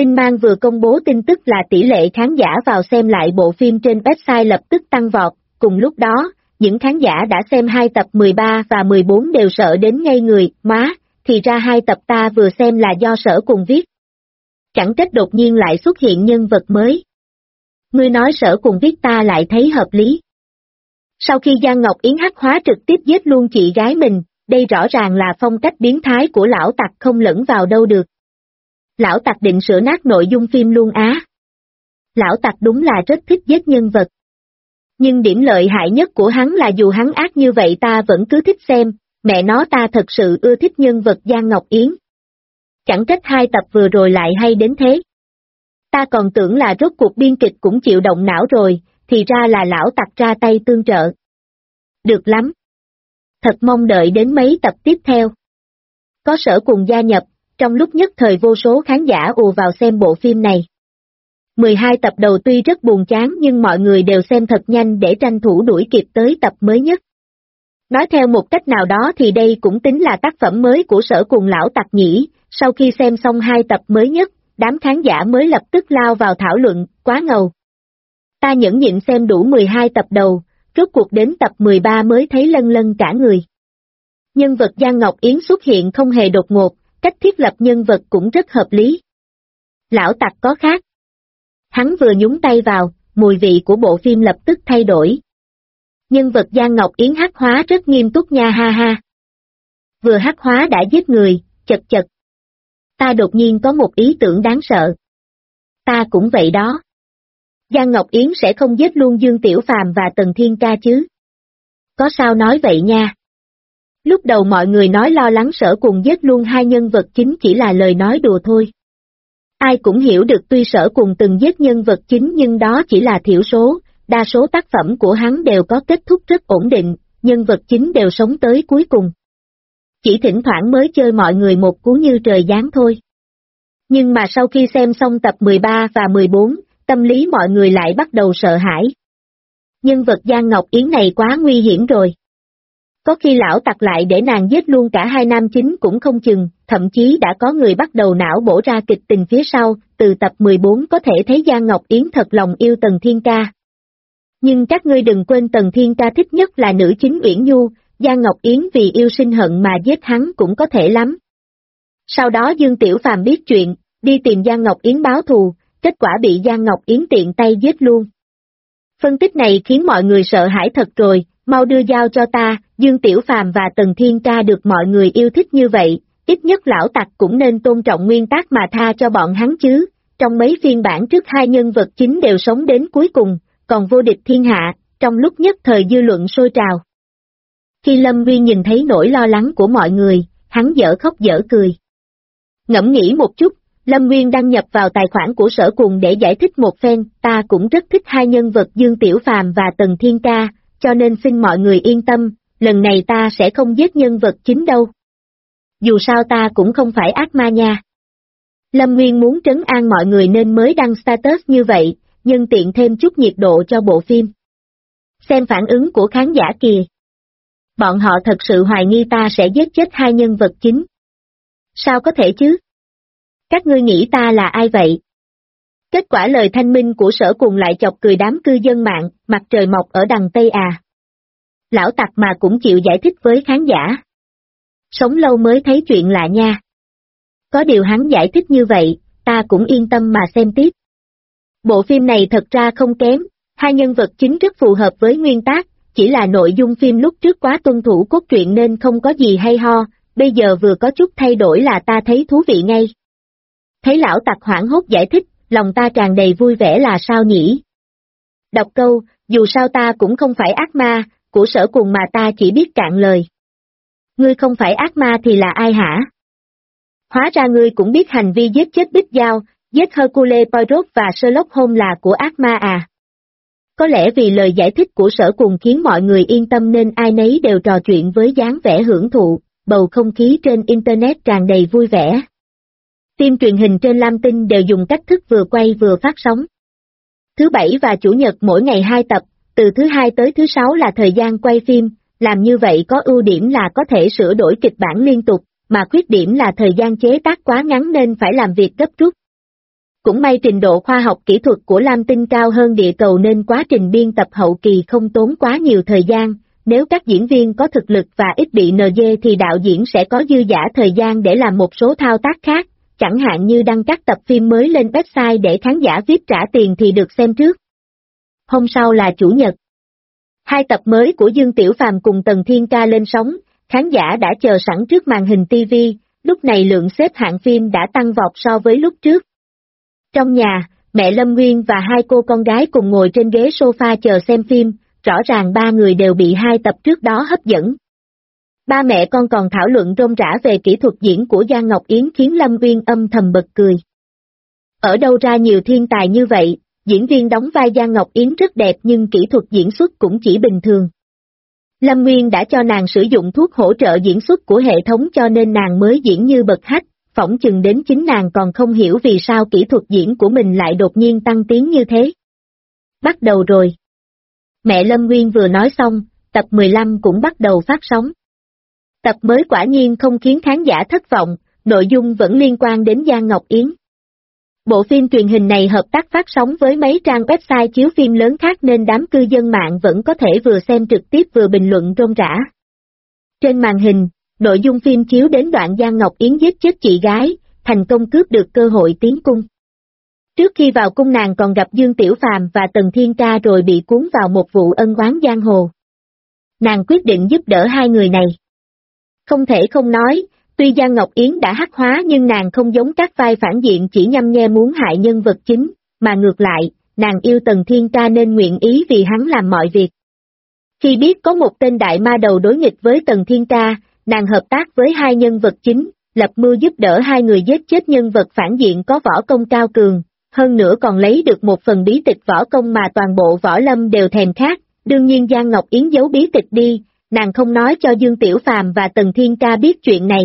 Tin Mang vừa công bố tin tức là tỷ lệ khán giả vào xem lại bộ phim trên website lập tức tăng vọt, cùng lúc đó, những khán giả đã xem 2 tập 13 và 14 đều sợ đến ngây người, má, thì ra 2 tập ta vừa xem là do Sở Cùng viết. Chẳng trách đột nhiên lại xuất hiện nhân vật mới. Ngươi nói Sở Cùng viết ta lại thấy hợp lý. Sau khi Giang Ngọc Yến hắc hóa trực tiếp giết luôn chị gái mình, đây rõ ràng là phong cách biến thái của lão tặc không lẫn vào đâu được. Lão tặc định sửa nát nội dung phim luôn á. Lão tặc đúng là rất thích giết nhân vật. Nhưng điểm lợi hại nhất của hắn là dù hắn ác như vậy ta vẫn cứ thích xem, mẹ nó ta thật sự ưa thích nhân vật Giang Ngọc Yến. Chẳng trách 2 tập vừa rồi lại hay đến thế. Ta còn tưởng là rốt cuộc biên kịch cũng chịu động não rồi, thì ra là lão tặc ra tay tương trợ. Được lắm. Thật mong đợi đến mấy tập tiếp theo. Có Sở Cùng gia nhập, trong lúc nhất thời vô số khán giả ùa vào xem bộ phim này. 12 tập đầu tuy rất buồn chán nhưng mọi người đều xem thật nhanh để tranh thủ đuổi kịp tới tập mới nhất. Nói theo một cách nào đó thì đây cũng tính là tác phẩm mới của Sở Cùng lão tặc nhỉ, sau khi xem xong 2 tập mới nhất, đám khán giả mới lập tức lao vào thảo luận, quá ngầu. Ta nhẫn nhịn xem đủ 12 tập đầu, rốt cuộc đến tập 13 mới thấy lân lân cả người. Nhân vật Giang Ngọc Yến xuất hiện không hề đột ngột, cách thiết lập nhân vật cũng rất hợp lý. Lão tặc có khác. Hắn vừa nhúng tay vào, mùi vị của bộ phim lập tức thay đổi. Nhân vật Giang Ngọc Yến hắc hóa rất nghiêm túc nha ha ha. Vừa hắc hóa đã giết người, chật chật. Ta đột nhiên có một ý tưởng đáng sợ. Ta cũng vậy đó. Giang Ngọc Yến sẽ không giết luôn Dương Tiểu Phàm và Tần Thiên Ca chứ? Có sao nói vậy nha? Lúc đầu mọi người nói lo lắng Sở Cùng giết luôn 2 nhân vật chính chỉ là lời nói đùa thôi. Ai cũng hiểu được tuy Sở Cùng từng giết nhân vật chính nhưng đó chỉ là thiểu số, đa số tác phẩm của hắn đều có kết thúc rất ổn định, nhân vật chính đều sống tới cuối cùng. Chỉ thỉnh thoảng mới chơi mọi người một cú như trời giáng thôi. Nhưng mà sau khi xem xong tập 13 và 14, tâm lý mọi người lại bắt đầu sợ hãi. Nhân vật Giang Ngọc Yến này quá nguy hiểm rồi. Có khi lão tặc lại để nàng giết luôn cả 2 nam chính cũng không chừng, thậm chí đã có người bắt đầu não bổ ra kịch tình phía sau, từ tập 14 có thể thấy Giang Ngọc Yến thật lòng yêu Tần Thiên Ca. Nhưng các ngươi đừng quên Tần Thiên Ca thích nhất là nữ chính Uyển Nhu, Giang Ngọc Yến vì yêu sinh hận mà giết hắn cũng có thể lắm. Sau đó Dương Tiểu Phàm biết chuyện, đi tìm Giang Ngọc Yến báo thù, kết quả bị Giang Ngọc Yến tiện tay giết luôn. Phân tích này khiến mọi người sợ hãi thật rồi, mau đưa dao cho ta, Dương Tiểu Phàm và Tần Thiên Ca được mọi người yêu thích như vậy, ít nhất lão tặc cũng nên tôn trọng nguyên tắc mà tha cho bọn hắn chứ, trong mấy phiên bản trước 2 nhân vật chính đều sống đến cuối cùng, còn vô địch thiên hạ, trong lúc nhất thời dư luận sôi trào. Khi Lâm Nguyên nhìn thấy nỗi lo lắng của mọi người, hắn dở khóc dở cười. Ngẫm nghĩ một chút, Lâm Nguyên đăng nhập vào tài khoản của Sở Cùng để giải thích một phen, ta cũng rất thích 2 nhân vật Dương Tiểu Phàm và Tần Thiên Ca, cho nên xin mọi người yên tâm, lần này ta sẽ không giết nhân vật chính đâu. Dù sao ta cũng không phải ác ma nha. Lâm Nguyên muốn trấn an mọi người nên mới đăng status như vậy, nhân tiện thêm chút nhiệt độ cho bộ phim. Xem phản ứng của khán giả kìa. Bọn họ thật sự hoài nghi ta sẽ giết chết 2 nhân vật chính. Sao có thể chứ? Các ngươi nghĩ ta là ai vậy? Kết quả lời thanh minh của Sở Cùng lại chọc cười đám cư dân mạng, mặt trời mọc ở đằng Tây à. Lão tặc mà cũng chịu giải thích với khán giả. Sống lâu mới thấy chuyện lạ nha. Có điều hắn giải thích như vậy, ta cũng yên tâm mà xem tiếp. Bộ phim này thật ra không kém, 2 nhân vật chính rất phù hợp với nguyên tác, chỉ là nội dung phim lúc trước quá tuân thủ cốt truyện nên không có gì hay ho, bây giờ vừa có chút thay đổi là ta thấy thú vị ngay. Thấy lão tặc hoảng hốt giải thích, lòng ta tràn đầy vui vẻ là sao nhỉ? Đọc câu, dù sao ta cũng không phải ác ma, của Sở Cùng mà ta chỉ biết cạn lời. Ngươi không phải ác ma thì là ai hả? Hóa ra ngươi cũng biết hành vi giết chết Bích Giao, giết Hercule Poirot và Sherlock Holmes là của ác ma à? Có lẽ vì lời giải thích của Sở Cùng khiến mọi người yên tâm nên ai nấy đều trò chuyện với dáng vẻ hưởng thụ, bầu không khí trên Internet tràn đầy vui vẻ. Phim truyền hình trên Lam Tinh đều dùng cách thức vừa quay vừa phát sóng. Thứ Bảy và Chủ nhật mỗi ngày 2 tập, từ thứ Hai tới thứ Sáu là thời gian quay phim, làm như vậy có ưu điểm là có thể sửa đổi kịch bản liên tục, mà khuyết điểm là thời gian chế tác quá ngắn nên phải làm việc gấp rút. Cũng may trình độ khoa học kỹ thuật của Lam Tinh cao hơn địa cầu nên quá trình biên tập hậu kỳ không tốn quá nhiều thời gian, nếu các diễn viên có thực lực và ít bị NG thì đạo diễn sẽ có dư dả thời gian để làm một số thao tác khác, chẳng hạn như đăng các tập phim mới lên website để khán giả VIP trả tiền thì được xem trước. Hôm sau là Chủ nhật. 2 tập mới của Dương Tiểu Phàm cùng Tần Thiên Ca lên sóng, khán giả đã chờ sẵn trước màn hình TV, lúc này lượng xếp hạng phim đã tăng vọt so với lúc trước. Trong nhà, mẹ Lâm Nguyên và 2 cô con gái cùng ngồi trên ghế sofa chờ xem phim, rõ ràng 3 người đều bị 2 tập trước đó hấp dẫn. Ba mẹ con còn thảo luận rôm rả về kỹ thuật diễn của Giang Ngọc Yến khiến Lâm Nguyên âm thầm bật cười. Ở đâu ra nhiều thiên tài như vậy, diễn viên đóng vai Giang Ngọc Yến rất đẹp nhưng kỹ thuật diễn xuất cũng chỉ bình thường. Lâm Nguyên đã cho nàng sử dụng thuốc hỗ trợ diễn xuất của hệ thống cho nên nàng mới diễn như bậc hách, phỏng chừng đến chính nàng còn không hiểu vì sao kỹ thuật diễn của mình lại đột nhiên tăng tiến như thế. Bắt đầu rồi. Mẹ Lâm Nguyên vừa nói xong, tập 15 cũng bắt đầu phát sóng. Tập mới quả nhiên không khiến khán giả thất vọng, nội dung vẫn liên quan đến Giang Ngọc Yến. Bộ phim truyền hình này hợp tác phát sóng với mấy trang website chiếu phim lớn khác nên đám cư dân mạng vẫn có thể vừa xem trực tiếp vừa bình luận rôm rả. Trên màn hình, nội dung phim chiếu đến đoạn Giang Ngọc Yến giết chết chị gái, thành công cướp được cơ hội tiến cung. Trước khi vào cung nàng còn gặp Dương Tiểu Phàm và Tần Thiên Ca rồi bị cuốn vào một vụ ân oán giang hồ. Nàng quyết định giúp đỡ 2 người này. Không thể không nói, tuy Giang Ngọc Yến đã hắc hóa nhưng nàng không giống các vai phản diện chỉ nhăm nhe muốn hại nhân vật chính, mà ngược lại, nàng yêu Tần Thiên Ca nên nguyện ý vì hắn làm mọi việc. Khi biết có một tên đại ma đầu đối nghịch với Tần Thiên Ca, nàng hợp tác với 2 nhân vật chính, lập mưu giúp đỡ 2 người giết chết nhân vật phản diện có võ công cao cường, hơn nữa còn lấy được một phần bí tịch võ công mà toàn bộ võ lâm đều thèm khát. Đương nhiên Giang Ngọc Yến giấu bí tịch đi, nàng không nói cho Dương Tiểu Phàm và Tần Thiên Ca biết chuyện này.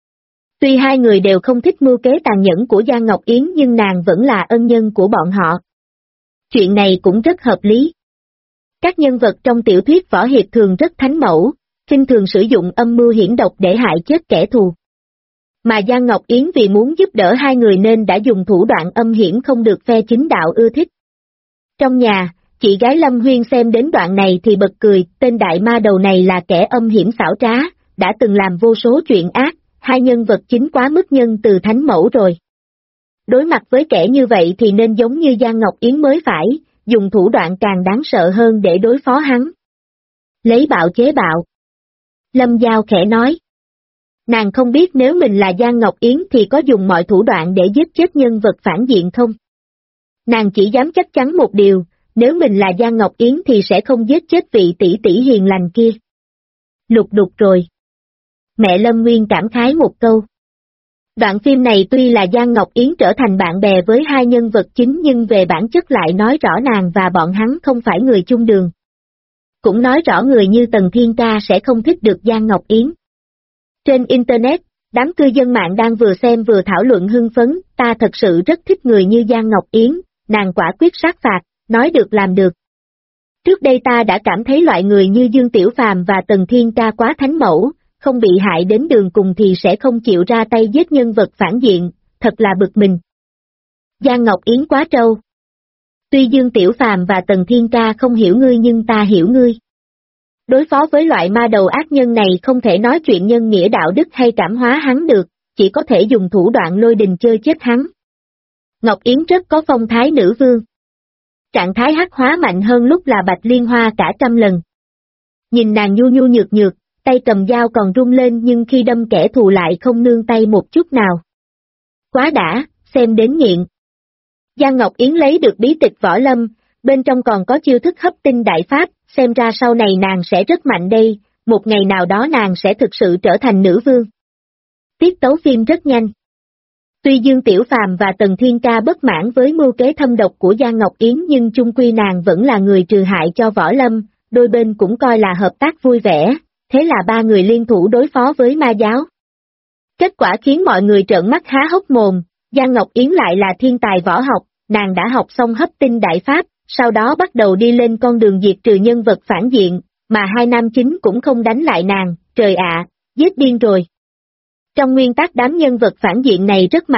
Tuy 2 người đều không thích mưu kế tàn nhẫn của Giang Ngọc Yến nhưng nàng vẫn là ân nhân của bọn họ. Chuyện này cũng rất hợp lý. Các nhân vật trong tiểu thuyết võ hiệp thường rất thánh mẫu, khinh thường sử dụng âm mưu hiểm độc để hại chết kẻ thù. Mà Giang Ngọc Yến vì muốn giúp đỡ 2 người nên đã dùng thủ đoạn âm hiểm không được phe chính đạo ưa thích. Trong nhà, chị gái Lâm Huyên xem đến đoạn này thì bật cười, tên đại ma đầu này là kẻ âm hiểm xảo trá, đã từng làm vô số chuyện ác, 2 nhân vật chính quá mức nhân từ thánh mẫu rồi. Đối mặt với kẻ như vậy thì nên giống như Giang Ngọc Yến mới phải, dùng thủ đoạn càng đáng sợ hơn để đối phó hắn. Lấy bạo chế bạo. Lâm Giao khẽ nói. Nàng không biết nếu mình là Giang Ngọc Yến thì có dùng mọi thủ đoạn để giết chết nhân vật phản diện không? Nàng chỉ dám chắc chắn một điều, nếu mình là Giang Ngọc Yến thì sẽ không giết chết vị tỷ tỷ hiền lành kia. Lục đục rồi. Mẹ Lâm Nguyên cảm khái một câu. Đoạn phim này tuy là Giang Ngọc Yến trở thành bạn bè với 2 nhân vật chính nhưng về bản chất lại nói rõ nàng và bọn hắn không phải người chung đường. Cũng nói rõ người như Tần Thiên Ca sẽ không thích được Giang Ngọc Yến. Trên Internet, đám cư dân mạng đang vừa xem vừa thảo luận hưng phấn, ta thật sự rất thích người như Giang Ngọc Yến, nàng quả quyết sát phạt, nói được làm được. Trước đây ta đã cảm thấy loại người như Dương Tiểu Phàm và Tần Thiên Ca quá thánh mẫu, không bị hại đến đường cùng thì sẽ không chịu ra tay giết nhân vật phản diện, thật là bực mình. Giang Ngọc Yến quá trâu. Tuy Dương Tiểu Phàm và Tần Thiên Ca không hiểu ngươi nhưng ta hiểu ngươi. Đối phó với loại ma đầu ác nhân này không thể nói chuyện nhân nghĩa đạo đức hay cảm hóa hắn được, chỉ có thể dùng thủ đoạn lôi đình chơi chết hắn. Ngọc Yến rất có phong thái nữ vương. Trạng thái hắc hóa mạnh hơn lúc là Bạch Liên Hoa cả 100 lần. Nhìn nàng nhu nhu nhược nhược, tay cầm dao còn rung lên nhưng khi đâm kẻ thù lại không nương tay một chút nào. Quá đã, xem đến nghiện. Giang Ngọc Yến lấy được bí tịch võ lâm, bên trong còn có chiêu thức hấp tinh đại pháp, xem ra sau này nàng sẽ rất mạnh đây, một ngày nào đó nàng sẽ thực sự trở thành nữ vương. Tiết tấu phim rất nhanh. Tuy Dương Tiểu Phàm và Tần Thiên Ca bất mãn với mưu kế thâm độc của Giang Ngọc Yến nhưng chung quy nàng vẫn là người trừ hại cho võ lâm, đôi bên cũng coi là hợp tác vui vẻ, thế là 3 người liên thủ đối phó với ma giáo. Kết quả khiến mọi người trợn mắt há hốc mồm, Giang Ngọc Yến lại là thiên tài võ học, nàng đã học xong hấp tinh đại pháp, sau đó bắt đầu đi lên con đường diệt trừ nhân vật phản diện, mà 2 nam chính cũng không đánh lại nàng, trời ạ, giết điên rồi. Trong nguyên tắc đám nhân vật phản diện này rất mạnh,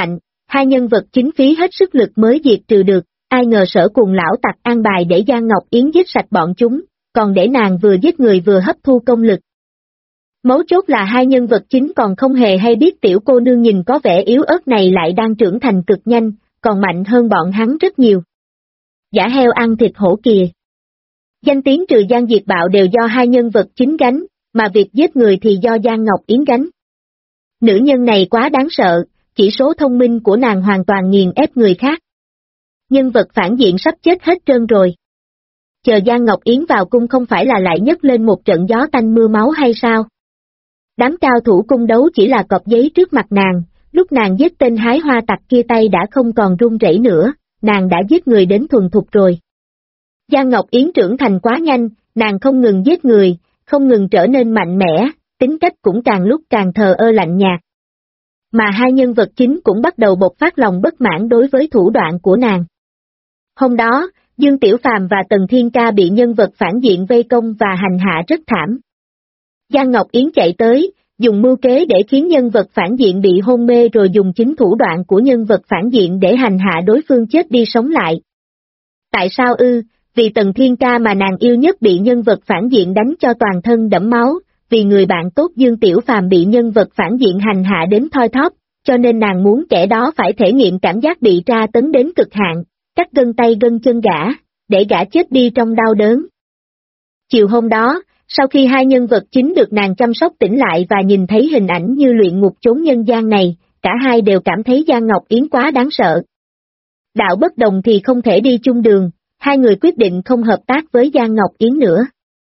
hai nhân vật chính phí hết sức lực mới diệt trừ được, ai ngờ Sở Cuồng lão tặc an bài để Giang Ngọc Yến giết sạch bọn chúng, còn để nàng vừa giết người vừa hấp thu công lực. Mấu chốt là hai nhân vật chính còn không hề hay biết tiểu cô nương nhìn có vẻ yếu ớt này lại đang trưởng thành cực nhanh, còn mạnh hơn bọn hắn rất nhiều. Giả heo ăn thịt hổ kìa. Danh tiếng trừ gian diệt bạo đều do hai nhân vật chính gánh, mà việc giết người thì do Giang Ngọc Yến gánh. Nữ nhân này quá đáng sợ, chỉ số thông minh của nàng hoàn toàn nghiền ép người khác. Nhân vật phản diện sắp chết hết trơn rồi. Chờ Giang Ngọc Yến vào cung không phải là lại nhấc lên một trận gió tanh mưa máu hay sao? Đám cao thủ cung đấu chỉ là cọp giấy trước mặt nàng, lúc nàng giết tên hái hoa tặc kia tay đã không còn run rẩy nữa, nàng đã giết người đến thuần thục rồi. Giang Ngọc Yến trưởng thành quá nhanh, nàng không ngừng giết người, không ngừng trở nên mạnh mẽ, tính cách cũng càng lúc càng thờ ơ lạnh nhạt. Mà hai nhân vật chính cũng bắt đầu bộc phát lòng bất mãn đối với thủ đoạn của nàng. Hôm đó, Dương Tiểu Phàm và Tần Thiên Ca bị nhân vật phản diện vây công và hành hạ rất thảm. Giang Ngọc Yến chạy tới, dùng mưu kế để khiến nhân vật phản diện bị hôn mê rồi dùng chính thủ đoạn của nhân vật phản diện để hành hạ đối phương chết đi sống lại. Tại sao ư? Vì Tần Thiên Ca mà nàng yêu nhất bị nhân vật phản diện đánh cho toàn thân đẫm máu, vì người bạn tốt Dương Tiểu Phàm bị nhân vật phản diện hành hạ đến thoi thóp, cho nên nàng muốn kẻ đó phải thể nghiệm cảm giác bị tra tấn đến cực hạn, cắt gân tay gân chân gã, để gã chết đi trong đau đớn. Chiều hôm đó, sau khi hai nhân vật chính được nàng chăm sóc tỉnh lại và nhìn thấy hình ảnh như luyện ngục chốn nhân gian này, cả hai đều cảm thấy Giang Ngọc Yến quá đáng sợ. Đạo bất đồng thì không thể đi chung đường, hai người quyết định không hợp tác với Giang Ngọc Yến nữa.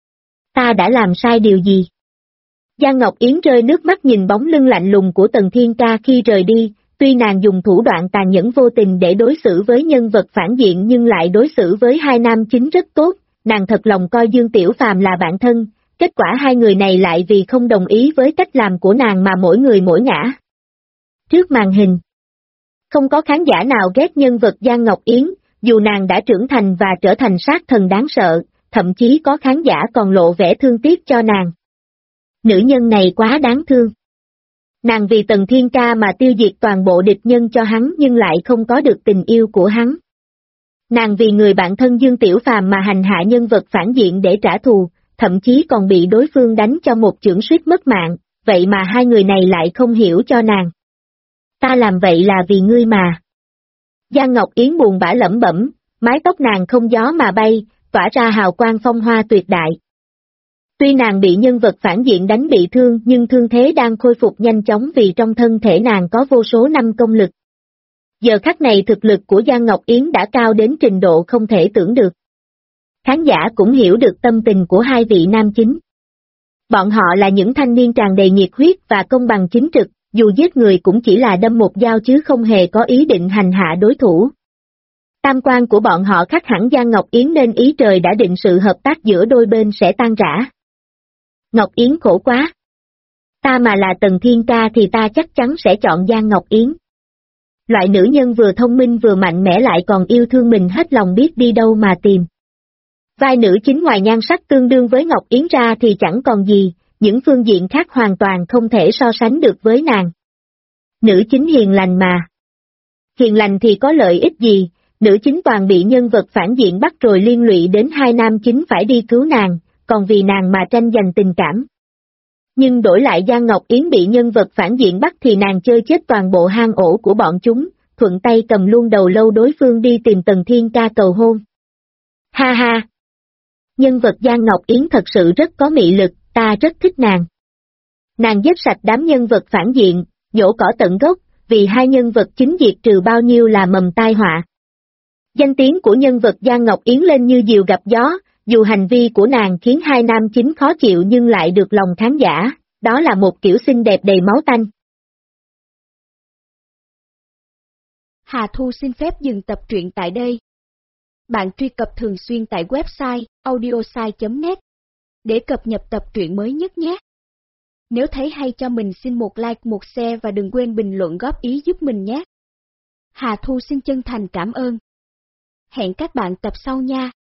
Ta đã làm sai điều gì? Giang Ngọc Yến rơi nước mắt nhìn bóng lưng lạnh lùng của Tần Thiên Ca khi rời đi, tuy nàng dùng thủ đoạn tàn nhẫn vô tình để đối xử với nhân vật phản diện nhưng lại đối xử với hai nam chính rất tốt, nàng thật lòng coi Dương Tiểu Phàm là bạn thân, kết quả hai người này lại vì không đồng ý với cách làm của nàng mà mỗi người mỗi ngã. Trước màn hình, không có khán giả nào ghét nhân vật Giang Ngọc Yến, dù nàng đã trưởng thành và trở thành sát thần đáng sợ, thậm chí có khán giả còn lộ vẻ thương tiếc cho nàng. Nữ nhân này quá đáng thương. Nàng vì Tần Thiên Ca mà tiêu diệt toàn bộ địch nhân cho hắn nhưng lại không có được tình yêu của hắn. Nàng vì người bạn thân Dương Tiểu Phàm mà hành hạ nhân vật phản diện để trả thù, thậm chí còn bị đối phương đánh cho một chưởng suýt mất mạng, vậy mà hai người này lại không hiểu cho nàng. Ta làm vậy là vì ngươi mà. Giang Ngọc Yến buồn bã lẩm bẩm, mái tóc nàng không gió mà bay, tỏa ra hào quang phong hoa tuyệt đại. Tuy nàng bị nhân vật phản diện đánh bị thương nhưng thương thế đang khôi phục nhanh chóng vì trong thân thể nàng có vô số năm công lực. Giờ khắc này thực lực của Giang Ngọc Yến đã cao đến trình độ không thể tưởng được. Khán giả cũng hiểu được tâm tình của hai vị nam chính. Bọn họ là những thanh niên tràn đầy nhiệt huyết và công bằng chính trực, dù giết người cũng chỉ là đâm một dao chứ không hề có ý định hành hạ đối thủ. Tam quan của bọn họ khác hẳn Giang Ngọc Yến nên ý trời đã định sự hợp tác giữa đôi bên sẽ tan rã. Ngọc Yến khổ quá. Ta mà là Tần Thiên Ca thì ta chắc chắn sẽ chọn Giang Ngọc Yến. Loại nữ nhân vừa thông minh vừa mạnh mẽ lại còn yêu thương mình hết lòng biết đi đâu mà tìm. Vai nữ chính ngoài nhan sắc tương đương với Ngọc Yến ra thì chẳng còn gì, những phương diện khác hoàn toàn không thể so sánh được với nàng. Nữ chính hiền lành mà. Hiền lành thì có lợi ích gì, nữ chính toàn bị nhân vật phản diện bắt rồi liên lụy đến hai nam chính phải đi cứu nàng, còn vì nàng mà tranh giành tình cảm. Nhưng đổi lại Giang Ngọc Yến bị nhân vật phản diện bắt thì nàng chơi chết toàn bộ hang ổ của bọn chúng, thuận tay cầm luôn đầu lâu đối phương đi tìm Tần Thiên Ca cầu hôn. Ha ha! Nhân vật Giang Ngọc Yến thật sự rất có mị lực, ta rất thích nàng. Nàng giết sạch đám nhân vật phản diện, nhổ cỏ tận gốc, vì hai nhân vật chính diệt trừ bao nhiêu là mầm tai họa. Danh tiếng của nhân vật Giang Ngọc Yến lên như diều gặp gió, dù hành vi của nàng khiến hai nam chính khó chịu nhưng lại được lòng khán giả, đó là một kiểu xinh đẹp đầy máu tanh. Hà Thu xin phép dừng tập truyện tại đây. Bạn truy cập thường xuyên tại website audiosai.net để cập nhật tập truyện mới nhất nhé. Nếu thấy hay cho mình xin một like, một share và đừng quên bình luận góp ý giúp mình nhé. Hà Thu xin chân thành cảm ơn. Hẹn các bạn tập sau nha.